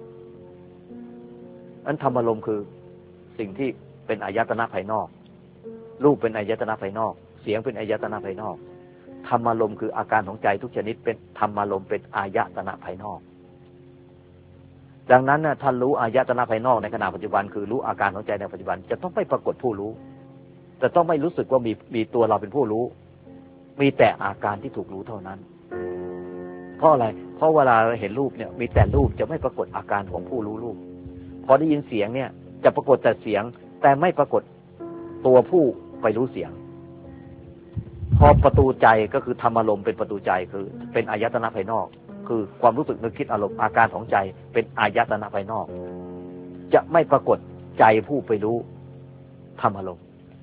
อันธรรมารมณ์คือสิ่งที่เป็นอายตนะภายนอกรูปเป็นอายตนะภายนอกเสียงเป็นอายตนะภายนอกธรรมารมณ์คืออาการของใจทุกชนิดเป็นธรรมารมณ์เป็นอายตนะภายนอกดังนั้นน่ะท่านรู้อายตนะภายนอกในขณะปัจจุบันคือรู้อาการของใจในปัจจุบันจะต้องไม่ปรากฏผู้รู้จะต้องไม่รู้สึกว่ามีตัวเราเป็นผู้รู้มีแต่อาการที่ถูกรู้เท่านั้นเพราะอะไรเพราะเวลาเราเห็นรูปเนี่ยมีแต่รูปจะไม่ปรากฏอาการของผู้รู้รูปพอได้ยินเสียงเนี่ยจะปรากฏแต่เสียงแต่ไม่ปรากฏตัวผู้ไปรู้เสียงพอประตูใจก็คือธรรมารมณ์เป็นประตูใจคือเป็นอายตนะภายนอกคือความรู้สึกนึกคิดอารมณ์อาการของใจเป็นอายตนะภายนอกจะไม่ปรากฏใจผู้ไปรู้ธรรมารมณ์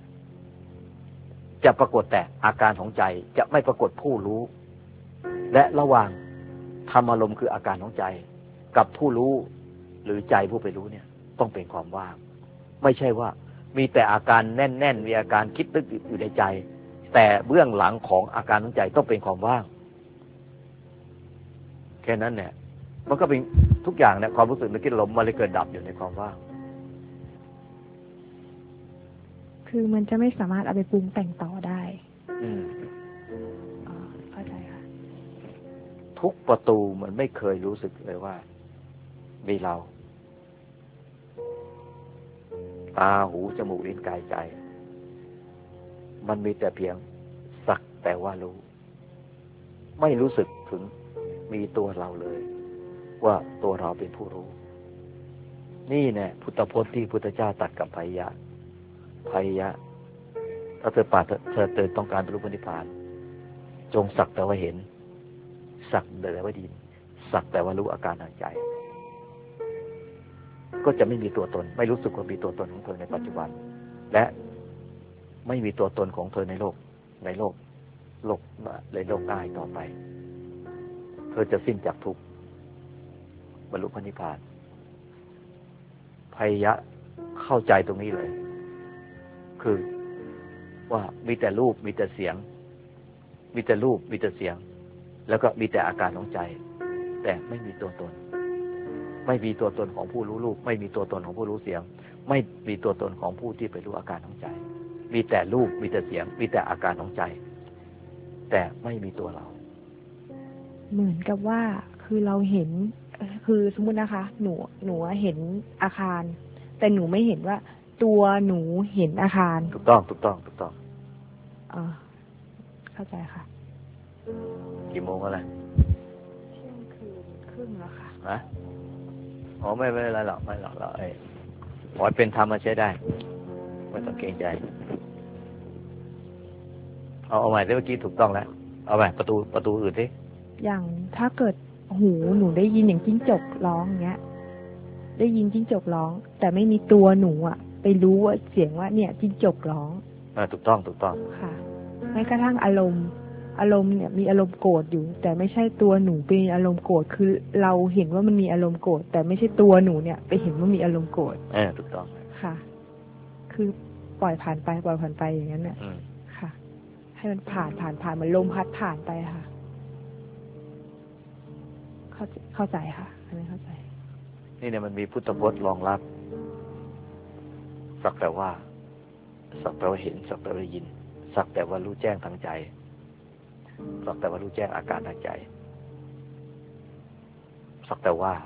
จะปรากฏแต่อาการของใจจะไม่ปรากฏผู้รู้และระหว่างธรรมารมณ์คืออาการของใจกับผู้รู้หรือใจผู้ไปรู้เนี่ยต้องเป็นความว่างไม่ใช่ว่ามีแต่อาการแน่นๆมีอาการคิดนึกอยู่ในใจแต่เบื้องหลังของอาการของใจต้องเป็นความว่างแค่นั้นเนี่ยมันก็เป็นทุกอย่างเนี่ยความรู้สึกนึกคิดอารมณ์มันเลยเกิดดับอยู่ในความว่างคือมันจะไม่สามารถเอาไปปรุงแต่งต่อได้เข้าใจค่ะทุกประตูมันไม่เคยรู้สึกเลยว่ามีเราตาหูจมูกลิ้นกายใจมันมีแต่เพียงสักแต่ว่ารู้ไม่รู้สึกถึงมีตัวเราเลยว่าตัวเราเป็นผู้รู้นี่แน่พุทธพจน์ที่พุทธเจ้าตรัสกับไพยะถ้าเธอปรารถนาเธอต้องการบรรลุนิพพานจงสักแต่ว่าเห็นสักแต่ว่าได้ยินสักแต่ว่ารู้อาการทางใจก็จะไม่มีตัวตนไม่รู้สึกว่ามีตัวตนของเธอในปัจจุบันและไม่มีตัวตนของเธอในโลกในโลกง่ายต่อไปเธอจะสิ้นจากทุกข์บรรลุพระนิพพานไพยะเข้าใจตรงนี้เลยคือว่ามีแต่รูปมีแต่เสียงมีแต่รูปมีแต่เสียงแล้วก็มีแต่อาการของใจแต่ไม่มีตัวตนไม่มีตัวตนของผู้รู้รูปไม่มีตัวตนของผู้รู้เสียงไม่มีตัวตนของผู้ที่ไปรู้อาการของใจมีแต่รูปมีแต่เสียงมีแต่อาการของใจแต่ไม่มีตัวเราเหมือนกับว่าคือเราเห็นคือสมมุตินะคะหนูเห็นอาคารแต่หนูไม่เห็นว่าตัวหนูเห็นอาคารถูกต้องเข้าใจค่ะกี่โมงแล้วล่ะเที่ยงคืนครึ่งแล้วค่ะอ๋อไม่เป็นไรหรอกไม่หรอกเราขอเป็นธรรมมาใช้ได้ไม่ต้องเกรงใจเอาใหม่เมื่อกี้ถูกต้องแล้วเอาใหม่ประตูอื่นสิอย่างถ้าเกิดหูหนูได้ยินอย่างจิ้งจกร้องอย่างเงี้ยได้ยินจิ้งจกร้องแต่ไม่มีตัวหนูอ่ะไปรู้ว่าเสียงว่าเนี่ยจิ้งจกร้องถูกต้องค่ะแม้กระทั่งอารมณ์เนี่ยมีอารมณ์โกรธอยู่แต่ไม่ใช่ตัวหนูเป็นอารมณ์โกรธคือเราเห็นว่ามันมีอารมณ์โกรธแต่ไม่ใช่ตัวหนูเนี่ยไปเห็นว่ามีอารมณ์โกรธถูกต้องค่ะคือปล่อยผ่านไปอย่างนั้นเนี่ยค่ะให้มันผ่านเหมือนลมพัดผ่านไปค่ะเข้าใจค่ะอันนี้เข้าใจนี่เนี่ยมันมีพุทธพจน์รองรับสักแต่ว่าเห็นสักแต่ว่ายินสักแต่ว่ารู้แจ้งทางใจสักแต่ว่ารู้แจ้งอาการทางใจสักแต่ว่า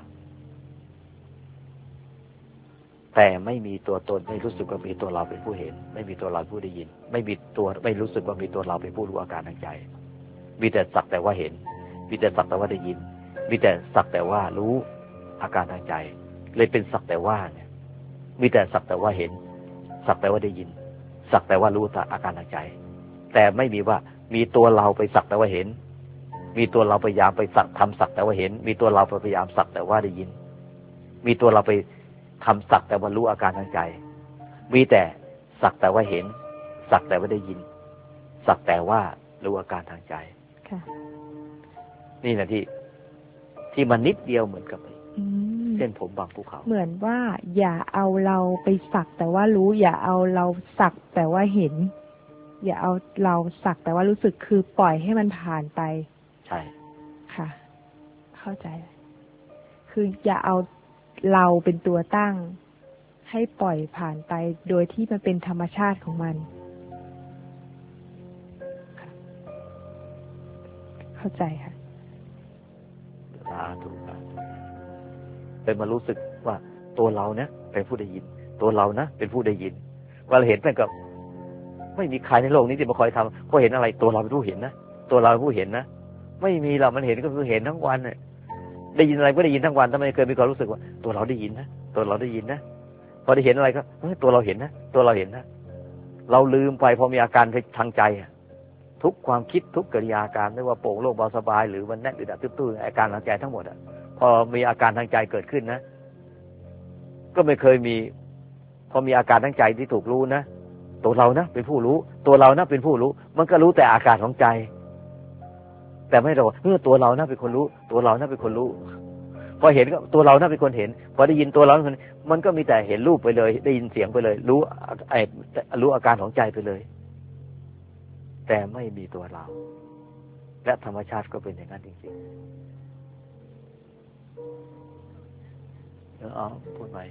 แต่ไม่มีตัวตนไม่รู้สึกว่ามีตัวเราเป็นผู้เห็นไม่มีตัวเราผู้ได้ยินไม่รู้สึกว่ามีตัวเราเป็นผู้รู้อาการทางใจมีแต่สักแต่ว่าเห็นมีแต่สักแต่ว่าได้ยินมีแต่สักแต่ว่ารู้อาการทางใจเลยเป็นสักแต่ว่าเนี่ยมีแต่สักแต่ว่าเห็นสักแต่ว่าได้ยินสักแต่ว่ารู้อาการทางใจแต่ไม่มีว่ามีตัวเราไปสักแต่ว่าเห็นมีตัวเราพยายามไปทำสักแต่ว่าเห็นมีตัวเราพยายามสักแต่ว่าได้ยินมีตัวเราไปทำสักแต่ว่ารู้อาการทางใจมีแต่สักแต่ว่าเห็นสักแต่ว่าได้ยินสักแต่ว่ารู้อาการทางใจนี่นะที่มันนิดเดียวเหมือนกับเส้นผมบางภูเขาเหมือนว่าอย่าเอาเราไปสักแต่ว่ารู้อย่าเอาเราสักแต่ว่าเห็นอย่าเอาเราสักแต่ว่ารู้สึกคือปล่อยให้มันผ่านไปใช่ค่ะเข้าใจคืออย่าเอาเราเป็นตัวตั้งให้ปล่อยผ่านไปโดยที่มันเป็นธรรมชาติของมันเข้าใจค่ะถูกเป็นมารู้สึกว่าตัวเราเนี่ยเป็นผู้ได้ยินตัวเรานะเป็นผู้ได้ยินว่าเราเห็นมันก็ไม่มีใครในโลกนี้ที่มาคอยทำเพราะเห็นอะไรตัวเราเป็นผู้เห็นนะตัวเราเป็นผู้เห็นนะไม่มีเรามันเห็นก็คือเห็นทั้งวันเนี่ยได้ยินอะไรก็ได้ยินทั้งวันทำไมเคยมีความรู้สึกว่าตัวเราได้ยินนะตัวเราได้ยินนะพอได้เห็นอะไรก็ตัวเราเห็นนะตัวเราเห็นนะเราลืมไปพอมีอาการทางใจทุกความคิดทุกกิริยาการไม่ว่าโปร่งโล่งเบาสบายหรือมันแน่นอึดอัดตื้อๆอาการทางใจทั้งหมดพอมีอาการทางใจเกิดขึ้นนะก็ไม่เคยมีพอมีอาการทางใจที่ถูกรู้นะตัวเรานะเป็นผู้รู้ตัวเรานะเป็นผู้รู้มันก็รู้แต่อาการของใจแต่ไม่รู้ตัวเรานะเป็นคนรู้ตัวเรานะเป็นคนรู้พอเห็นก็ตัวเรานะเป็นคนเห็นพอได้ยินตัวเรามันก็มีแต่เห็นรูปไปเลยได้ยินเสียงไปเลยรู้อาการของใจไปเลยแต่ไม่มีตัวเราและธรรมชาติก็เป็นอย่างนั้นจริงๆพูดใหม่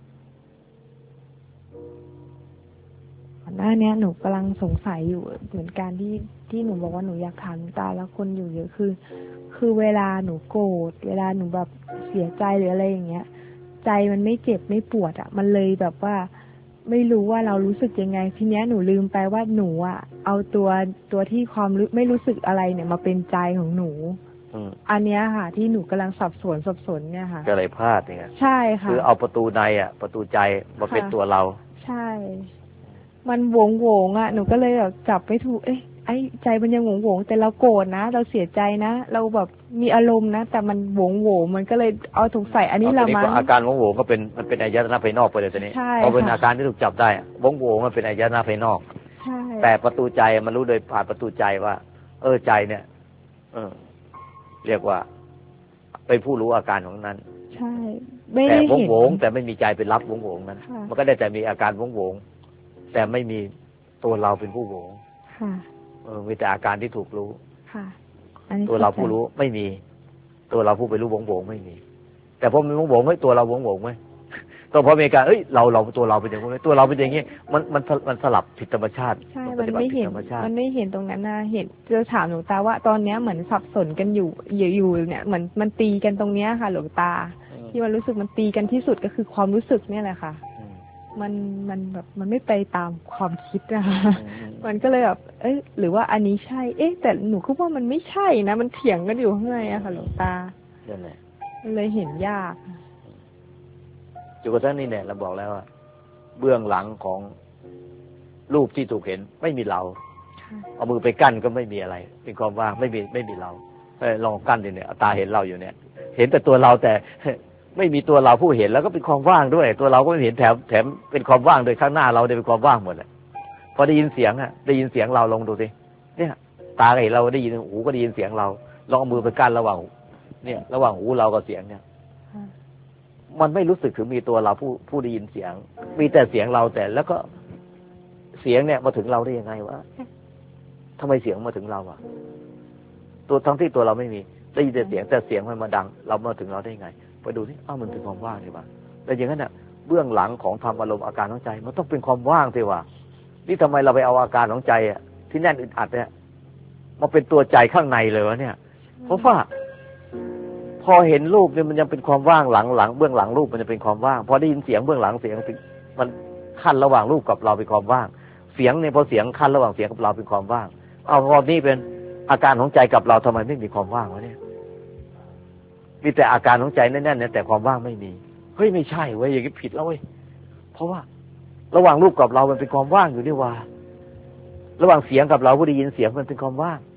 หน้านี้หนูกำลังสงสัยอยู่เหมือนกันที่หนูบอกว่าหนูอยากถามตาแล้วคนอยู่เยอะคือเวลาหนูโกรธเวลาหนูแบบเสียใจหรืออะไรอย่างเงี้ยใจมันไม่เจ็บไม่ปวดมันเลยแบบว่าไม่รู้ว่าเรารู้สึกยังไงทีเนี้ยหนูลืมไปว่าหนูเอาตัวที่ความไม่รู้สึกอะไรเนี่ยมาเป็นใจของหนูอันเนี้ยค่ะที่หนูกำลังสับสนเนี่ยค่ะก็เลยพลาดเนี่ยใช่ค่ะคือเอาประตูในประตูใจมาเป็นตัวเราใช่มันโหงหนูก็เลยแบบจับไม่ถูกไอ้ใจมันยังโหงแต่เราโกรธนะเราเสียใจนะเราแบบมีอารมณ์นะแต่มันโหงมันก็เลยเอาถูกใส่อันนี้เรามาอาการโหงก็เป็นมันเป็นอายตนะภายนอกไปเลยตอนนี้พอเป็นอาการที่ถูกจับได้โหงมันเป็นอายตนะภายนอกแต่ประตูใจมันรู้โดยผ่านประตูใจว่าใจเนี่ยเรียกว่าเป็นผู้รู้อาการของนั้นใช่ไม่ได้เห็นแต่โหงแต่ไม่มีใจเป็นรับโหงนั้นมันก็ได้แต่มีอาการโหงแต่ไม่มีตัวเราเป็นผู้โหงมีแต่อาการที่ถูกรู้ตัวเราผู้รู้ไม่มีตัวเราผู้ไปรู้โหงไม่มีแต่พอมีโหงตัวเราโหงไหมตัวพอมีอาการเราตัวเราเป็นอย่างนี้ตัวเราเป็นอย่างนี้มันสลับผิดธรรมชาติใช่มันไม่เห็นตรงนั้นนะเห็นจะถามหลวงตาว่าตอนนี้เหมือนสับสนกันอยู่เนี่ยเหมือนมันตีกันตรงเนี้ยค่ะหลวงตาที่มันรู้สึกมันตีกันที่สุดก็คือความรู้สึกเนี่ยแหละค่ะมันแบบมันไม่ไปตามความคิดนะคะมันก็เลยแบบหรือว่าอันนี้ใช่แต่หนูคิดว่ามันไม่ใช่นะมันเถียงกันอยู่ข้างในค่ะหลวงตานั่นแหละมันเลยเห็นยากจุกระทั่งนี่เนี่ยเราบอกแล้วว่าเบื้องหลังของรูปที่ถูกเห็นไม่มีเราเอามือไปกั้นก็ไม่มีอะไรเป็นความว่างไม่มีเราลองกั้นดิเนี่ยตาเห็นเราอยู่เนี่ยเห็นแต่ตัวเราแต่ไม่มีตัวเราผู้เห็นแล้วก็เป็นความว่างด้วยตัวเราก็ไม่เห็นแถมเป็นความว่างโดยข้างหน้าเราได้เป็นความว่างหมดเลยพอได้ยินเสียงได้ยินเสียงเราลองดูสิเนี่ยตาเห็นเราได้ยินหูก็ได้ยินเสียงเราลองเอามือไปกั้นระหว่างหูเรากับเสียงเนี่ยมันไม่รู้สึกถึงมีตัวเราผู้ได้ยินเสียงมีแต่เสียงเราแต่แล้วก็เสียงเนี่ยมาถึงเราได้ยังไงวะทำไมเสียงมาถึงเราตัวทั้งที่ตัวเราไม่มีได้ยินแต่เสียงมันมาดังเรามาถึงเราได้ยังไงไปดูสิมันเป็นความว่างใช่ป่ะแต่อย่างนั้นเบื้องหลังของธรรมอารมณ์อาการของใจมันต้องเป็นความว่างสิว่านี่ทำไมเราไปเอาอาการของใจที่แน่นอึดอัดเนี่ยมาเป็นตัวใจข้างในเลยวะเนี่ยเพราะว่าพอเห็นรูปเนี่ยมันยังเป็นความว่างหลังเบื้องหลังรูปมันจะเป็นความว่างพอได้ยินเสียงเบื้องหลังเสียงมันขั้นระหว่างรูปกับเราเป็นความว่างเสียงเนี่ยพอเสียงขั้นระหว่างเสียงกับเราเป็นความว่างพอนี่เป็นอาการของใจกับเราทำไมไม่มีความว่างวะเนี่ยมีแต่อาการของใจแน่นๆเนี่ยแต่ความว่างไม่มีเฮ้ยไม่ใช่เว้ยอย่างนี้ผิดแล้วเว้ยเพราะว่าระหว่างรูปกับเรามันเป็นความว่างอยู่นี่ว่าระหว่างเสียงกับเราผู้ได้ยินเสียงมันเป็นความว่าง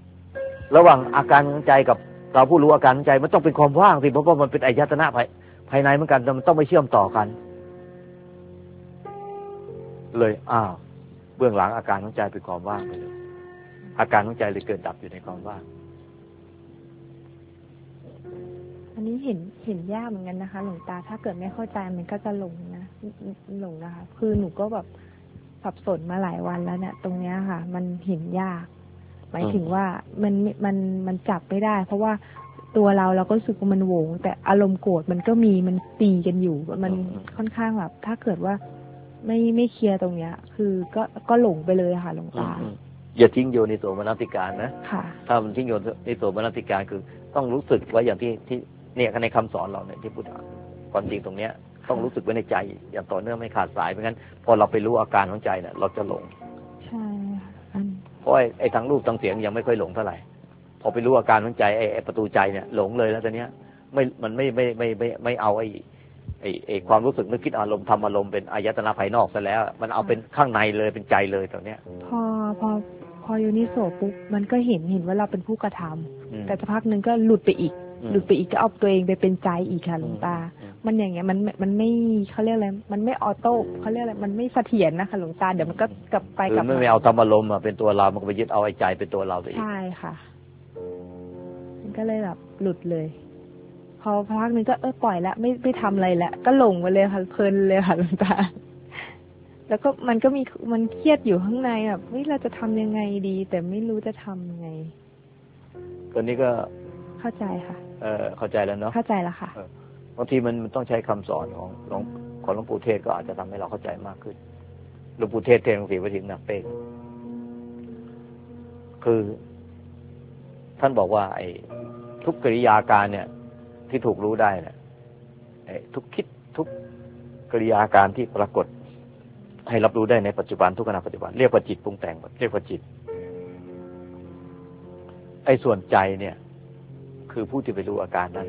ระหว่างอาการของใจกับเราผู้รู้อาการของใจมันต้องเป็นความว่างสิเพราะว่ามันเป็นอายตนะภภายในเหมือนกันแต่มันต้องไปเชื่อมต่อกันเลยเบื้องหลังอาการของใจเป็นความว่างไปเลยอาการของใจเลยเกิดดับอยู่ในความว่างอันนี้เห็นยากเหมือนกันนะคะหลวงตาถ้าเกิดไม่เข้าใจมันก็จะหลงนะคะคือหนูก็แบบสับสนมาหลายวันแล้วเนี่ยตรงเนี้ยค่ะมันเห็นยากหมายถึงว่ามันจับไม่ได้เพราะว่าตัวเราก็รู้สึกว่ามันโหวงแต่อารมณ์โกรธมันก็มีมันตีกันอยู่มันค่อนข้างแบบถ้าเกิดว่าไม่เคลียร์ตรงเนี้ยคือก็หลงไปเลยค่ะหลวงตาอย่าทิ้งโยนิโสมนสิการนะค่ะถ้ามันทิ้งโยนิโสมนสิการคือต้องรู้สึกไว้อย่างที่เนี่ยในคำสอนเราเนี่ยที่พูดความจริงตรงเนี้ยต้องรู้สึกไว้ในใจอย่างต่อเนื่องไม่ขาดสายไม่งั้นพอเราไปรู้อาการของใจเนี่ยเราจะหลงใช่ค่ะเพราะไอ้ทางรูปทางเสียงยังไม่ค่อยหลงเท่าไหร่พอไปรู้อาการของใจไอ้ประตูใจเนี่ยหลงเลยแล้วตอนเนี้ยมันไม่เอาไอ้ความรู้สึกนึกคิดอารมณ์ทำอารมณ์เป็นอายตนะภายนอกซะแล้วมันเอาเป็นข้างในเลยเป็นใจเลยตอนเนี้ยพอโยนิโสปุ๊บมันก็เห็นว่าเราเป็นผู้กระทำแต่สักพักนึงก็หลุดไปอีกก็เอาตัวเองไปเป็นใจอีกค่ะหลวงตามันอย่างเงี้ยมันไม่เขาเรียกอะไรมันไม่ออโต้เขาเรียกอะไรมันไม่เสถียรนะคะหลวงตาเดี๋ยวมันก็กลับไปกลับมาไม่เอาธรรมอารมณ์เป็นตัวเรามันก็ไปยึดเอาไอ้ใจเป็นตัวเราไปอีกใช่ค่ะมันก็เลยแบบหลุดเลยพอพักนึงก็ปล่อยแล้วไม่ทำอะไรแล้วก็หลงไปเลยค่ะเพลินเลยค่ะหลวงตาแล้วก็มันเครียดอยู่ข้างในแบบเราจะทำยังไงดีแต่ไม่รู้จะทำยังไงตอนนี้ก็เข้าใจค่ะเข้าใจแล้วเนาะเข้าใจแล้วค่ะบางทีมันต้องใช้คำสอนของหลวงปู่เทศก็อาจจะทำให้เราเข้าใจมากขึ้นหลวงปู่เทศหลวงศรีวทินหนักเป้งคือท่านบอกว่าไอ้ทุกกิริยาการเนี่ยที่ถูกรู้ได้เนี่ยทุกคิดทุกกิริยาการที่ปรากฏให้รับรู้ได้ในปัจจุบันทุกขณะปัจจุบันเรียกว่าจิตปรุงแต่งเรียกว่าจิตไอ้ส่วนใจเนี่ยคือผู้ที่ไปรู้อาการนั้น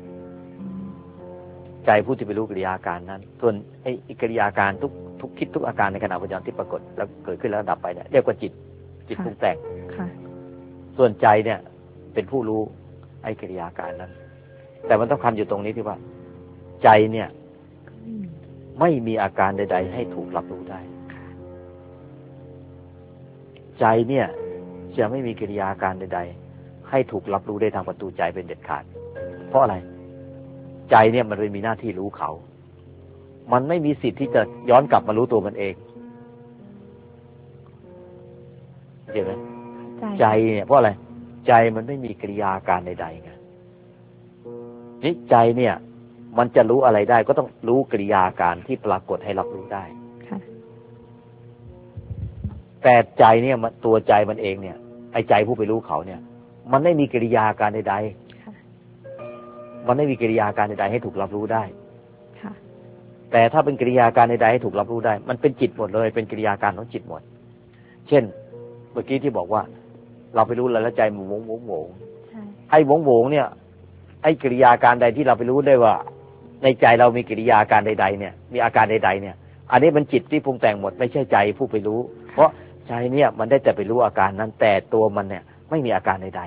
ใจผู้ที่ไปรู้กิริยาการนั้นส่วนไอ้กิริยาการทุกคิดทุกอาการในขณะปัจจุบันที่ปรากฏแล้วเกิดขึ้นแล้วดับไปเนี่ยเรียกว่าจิตปรุงแต่งส่วนใจเนี่ยเป็นผู้รู้ไอ้กิริยาการนั้นแต่มันต้องคันอยู่ตรงนี้ที่ว่าใจเนี่ยไม่มีอาการใดๆให้ถูกรับรู้ได้ใจเนี่ยจะไม่มีกิริยาการใดๆให้ถูกรับรู้ได้ทางประตูใจเป็นเด็ดขาดเพราะอะไรใจเนี่ยมันไม่มีหน้าที่รู้เขามันไม่มีสิทธิ์ที่จะย้อนกลับมารู้ตัวมันเองเห็นไหมใจเนี่ยเพราะอะไรใจมันไม่มีกิริยาการใดๆไงนี่ใจเนี่ยมันจะรู้อะไรได้ก็ต้องรู้กิริยาการที่ปรากฏให้รับรู้ได้แต่ใจเนี่ยตัวใจมันเองเนี่ยไอ้ใจผู้ไปรู้เขาเนี่ยมันไม่มีกิริยาการใดๆมันไม่มีกิริยาการใดๆให้ถูกรับรู้ได้แต่ถ้าเป็นกิริยาการใดๆให้ถูกรับรู้ได้มันเป็นจิตหมดเลยเป็นกิริยาการของจิตหมดเช่นเมื่อกี้ที่บอกว่าเราไปรู้แล้วใจมันโหงไอ้โหงเนี่ยไอ้กิริยาการใดที่เราไปรู้ได้ว่าในใจเรามีกิริยาการใดๆเนี่ยมีอาการใดๆเนี่ยอันนี้มันจิตที่ปรุงแต่งหมดไม่ใช่ใจผู้ไปรู้เพราะใจเนี่ยมันได้แต่ไปรู้อาการนั้นแต่ตัวมันเนี่ยไม่มีอาการใด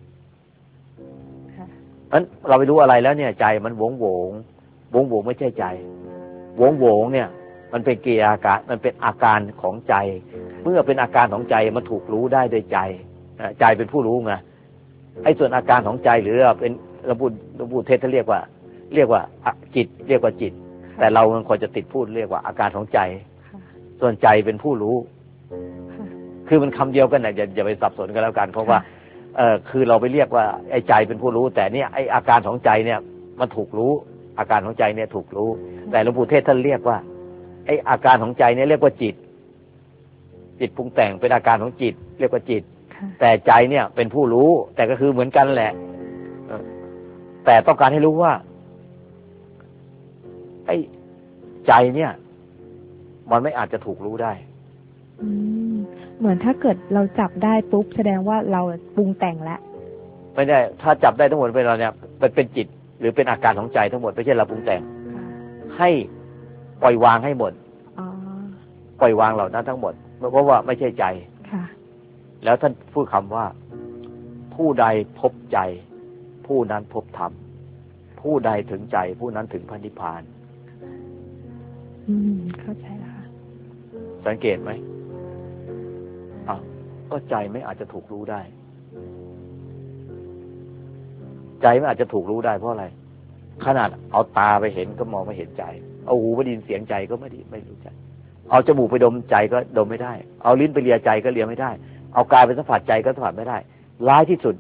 ๆนั้นเราไปรู้อะไรแล้วเนี่ยใจมันโหงไม่ใช่ใจโหงเนี่ยมันเป็นกิริยาการมันเป็นอาการของใจเมื่อเป็นอาการของใจมันถูกรู้ได้โดยใจใจเป็นผู้รู้ไงไอ้ส่วนอาการของใจหรือเป็นหลวงปู่เทศท่านเรียกว่าจิตเรียกว่าจิตแต่เรามันควรจะติดพูดเรียกว่าอาการของใจส่วนใจเป็นผู้รู้คือมันคำเดียวกันนะอย่าไปสับสนกันแล้วกันเพราะว่าคือเราไปเรียกว่าไอ้ใจเป็นผู้รู้แต่เนี่ยไอ้อาการของใจเนี่ยมันถูกรู้อาการของใจเนี่ยถูกรู้แต่หลวงปู่เทศท่านเรียกว่าไอ้อาการของใจเนี่ยเรียกว่าจิตปรุงแต่งเป็นอาการของจิตเรียกว่าจิตแต่ใจเนี่ยเป็นผู้รู้แต่ก็คือเหมือนกันแหละแต่ต้องการให้รู้ว่าไอ้ใจเนี่ยมันไม่อาจจะถูกรู้ได้เหมือนถ้าเกิดเราจับได้ปุ๊บแสดงว่าเราปรุงแต่งแล้วไม่ได้ถ้าจับได้ทั้งหมดเป็นเราเนี่ยเป็นจิตหรือเป็นอาการของใจทั้งหมดไม่ใช่เราปรุงแต่งให้ปล่อยวางให้หมดปล่อยวางเหล่านั้นทั้งหมดเพราะว่าไม่ใช่ใจแล้วท่านพูดคำว่าผู้ใดพบใจผู้นั้นพบธรรมผู้ใดถึงใจผู้นั้นถึงพระนิพพานเข้าใจแล้วค่ะสังเกตไหมก็ใจไม่อาจจะถูกรู้ได้ใจไม่อาจจะถูกรู้ได้เพราะอะไรขนาดเอาตาไปเห็นก็มองไม่เห็นใจเอาหูไปได้ยินเสียงใจก็ไม่รู้ใจเอาจมูกไปดมใจก็ดมไม่ได้เอาลิ้นไปเลียใจก็เลียไม่ได้เอากายไปสัมผัสใจก็สัมผัสไม่ได้ร้ายที่สุด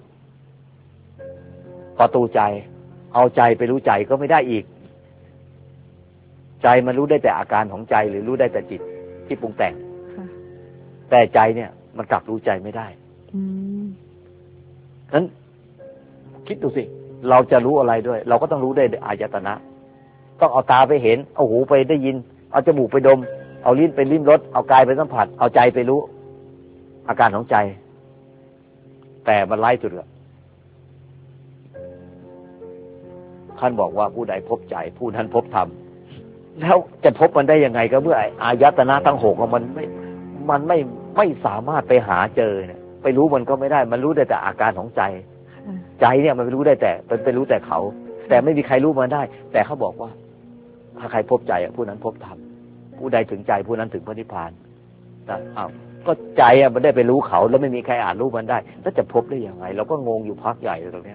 ประตูใจเอาใจไปรู้ใจก็ไม่ได้อีกใจมันรู้ได้แต่อาการของใจหรือรู้ได้แต่จิตที่ปรุงแต่งแต่ใจเนี่ยมันกลับรู้ใจไม่ได้นั้นคิดดูสิเราจะรู้อะไรด้วยเราก็ต้องรู้ได้อายตนะต้องเอาตาไปเห็นเอาหูไปได้ยินเอาจมูกไปดมเอาลิ้นไปลิ้มรสเอากายไปสัมผัสเอาใจไปรู้อาการของใจแต่มันไร้จุดละท่านบอกว่าผู้ใดพบใจผู้นั้นพบธรรมแล้วจะพบมันได้ยังไงก็เมื่ออายตนะทั้งหกมันไม่สามารถไปหาเจอเนี่ยไปรู้มันก็ไม่ได้มันรู้ได้แต่อาการของใจใจเนี่ยมันไปรู้ได้แต่ไปรู้แต่เขาแต่ไม่มีใครรู้มันได้แต่เขาบอกว่าถ้าใครพบใจผู้นั้นพบธรรมผู้ใดถึงใจผู้นั้นถึงพระนิพพานก็ใจมันได้ไปรู้เขาแล้วไม่มีใครอ่านรู้มันได้แล้วจะพบได้ยังไงเราก็งงอยู่พักใหญ่ตรงนี้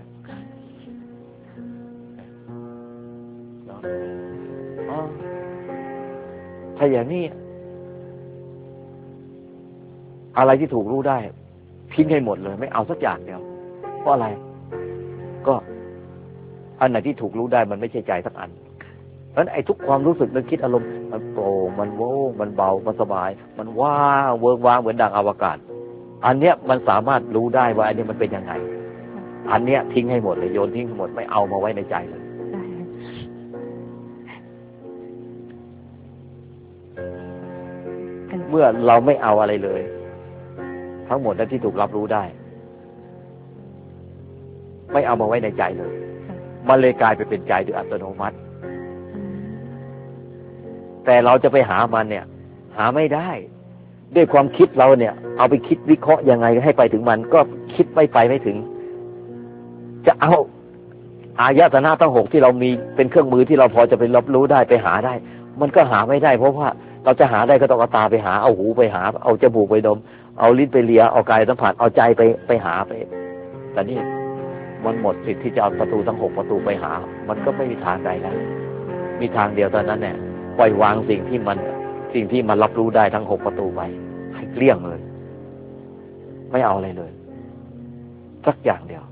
ถ้าอย่างนี้อะไรที่ถูกรู้ได้ทิ้งให้หมดเลยไม่เอาสักอย่างเดียวเพราะอะไรก็อันไหนที่ถูกรู้ได้มันไม่ใช่ใจสักอันเพราะฉะนั้นไอ้ทุกความรู้สึกนึกคิดอารมณ์มันโปร่งมันโว่งมันเบามันสบายมันว่างเวิร์กว่างเหมือนดังอวกาศอันเนี้ยมันสามารถรู้ได้ว่าอันนี้มันเป็นยังไงอันเนี้ยทิ้งให้หมดเลยโยนทิ้งให้หมดไม่เอามาไว้ในใจเลยเมื่อเราไม่เอาอะไรเลยทั้งหมดนั้นที่ถูกรับรู้ได้ไม่เอามาไว้ในใจเลยมันเลยกลายไปเป็นใจโดยอัตโนมัติแต่เราจะไปหามันเนี่ยหาไม่ได้ด้วยความคิดเราเนี่ยเอาไปคิดวิเคราะห์ยังไงให้ไปถึงมันก็คิดไปไม่ถึงจะเอาอายตนะทั้งหกที่เรามีเป็นเครื่องมือที่เราพอจะไปรับรู้ได้ไปหาได้มันก็หาไม่ได้เพราะว่าเราจะหาได้ก็ต้องเอาตาไปหาเอาหูไปหาเอาจมูกไปดมเอาลิ้นไปเลียเอากายสัมผัสเอาใจไปหาไปแต่นี่มันหมดสิทธิ์ที่จะเอาประตูทั้งหกประตูไปหามันก็ไม่มีทางใดแล้วมีทางเดียวตอนนั้นเนี่ยปล่อยวางสิ่งที่มันรับรู้ได้ทั้งหกประตูไปให้เกลี้ยงเลยไม่เอาอะไรเลยสักอย่างเดียว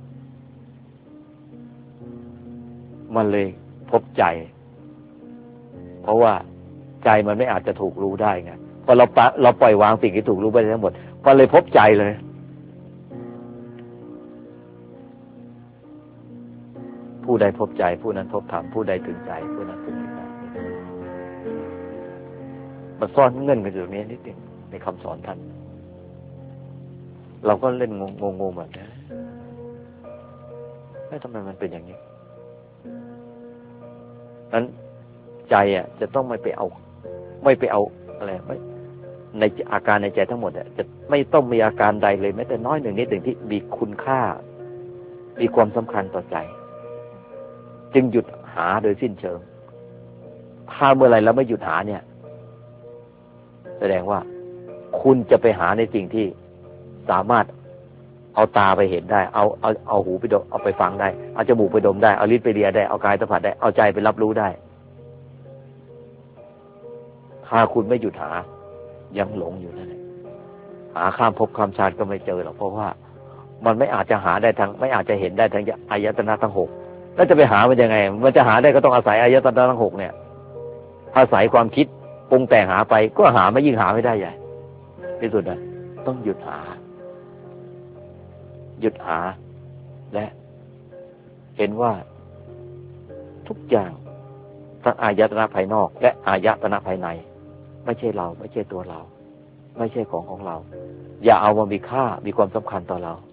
มันเลยพบใจเพราะว่าใจมันไม่อาจจะถูกรู้ได้ไงพอเราปล่อยวางสิ่งที่ถูกรู้ไปทั้งหมดมันเลยพบใจเลยผู้ใดพบใจผู้นั้นพบธรรมผู้ใดถึงใจผู้นั้นถึงนิพพานมันซ่อนเงื่อนกันอยู่ตรงนี้นิดนึงในคำสอนท่านเราก็เล่นงงแบบนี้ทำไมมันเป็นอย่างนี้นั้นใจจะต้องไม่ไปเอาอะไรในอาการในใจทั้งหมดจะไม่ต้องมีอาการใดเลยแม้แต่น้อยหนึ่งนิดหนึ่งที่มีคุณค่ามีความสำคัญต่อใจจึงหยุดหาโดยสิ้นเชิงถ้าเมื่อไรแล้วไม่หยุดหาเนี่ยแสดงว่าคุณจะไปหาในสิ่งที่สามารถเอาตาไปเห็นได้เอาหูไปดมเอาไปฟังได้เอาจมูกไปดมได้เอาลิ้นไปเลียได้เอากายสัมผัสได้เอาใจไปรับรู้ได้ถ้าคุณไม่หยุดหายังหลงอยู่นั่นแหละหาข้ามภพข้ามชาติก็ไม่เจอหรอกเพราะว่ามันไม่อาจจะหาได้ทั้งไม่อาจจะเห็นได้ทั้งอายตนะทั้งหกแล้วจะไปหามันยังไงมันจะหาได้ก็ต้องอาศัยอายตนะทั้งหกเนี่ยอาศัยความคิดปรุงแต่งหาไปก็หาไม่ยิ่งหาไม่ได้ใหญ่ที่สุดนะต้องหยุดหาและเห็นว่าทุกอย่างทั้งอายตนะภายนอกและอายตนะภายในไม่ใช่เราไม่ใช่ตัวเราไม่ใช่ของเราอย่าเอามามีค่ามีความสำคัญต่อเรา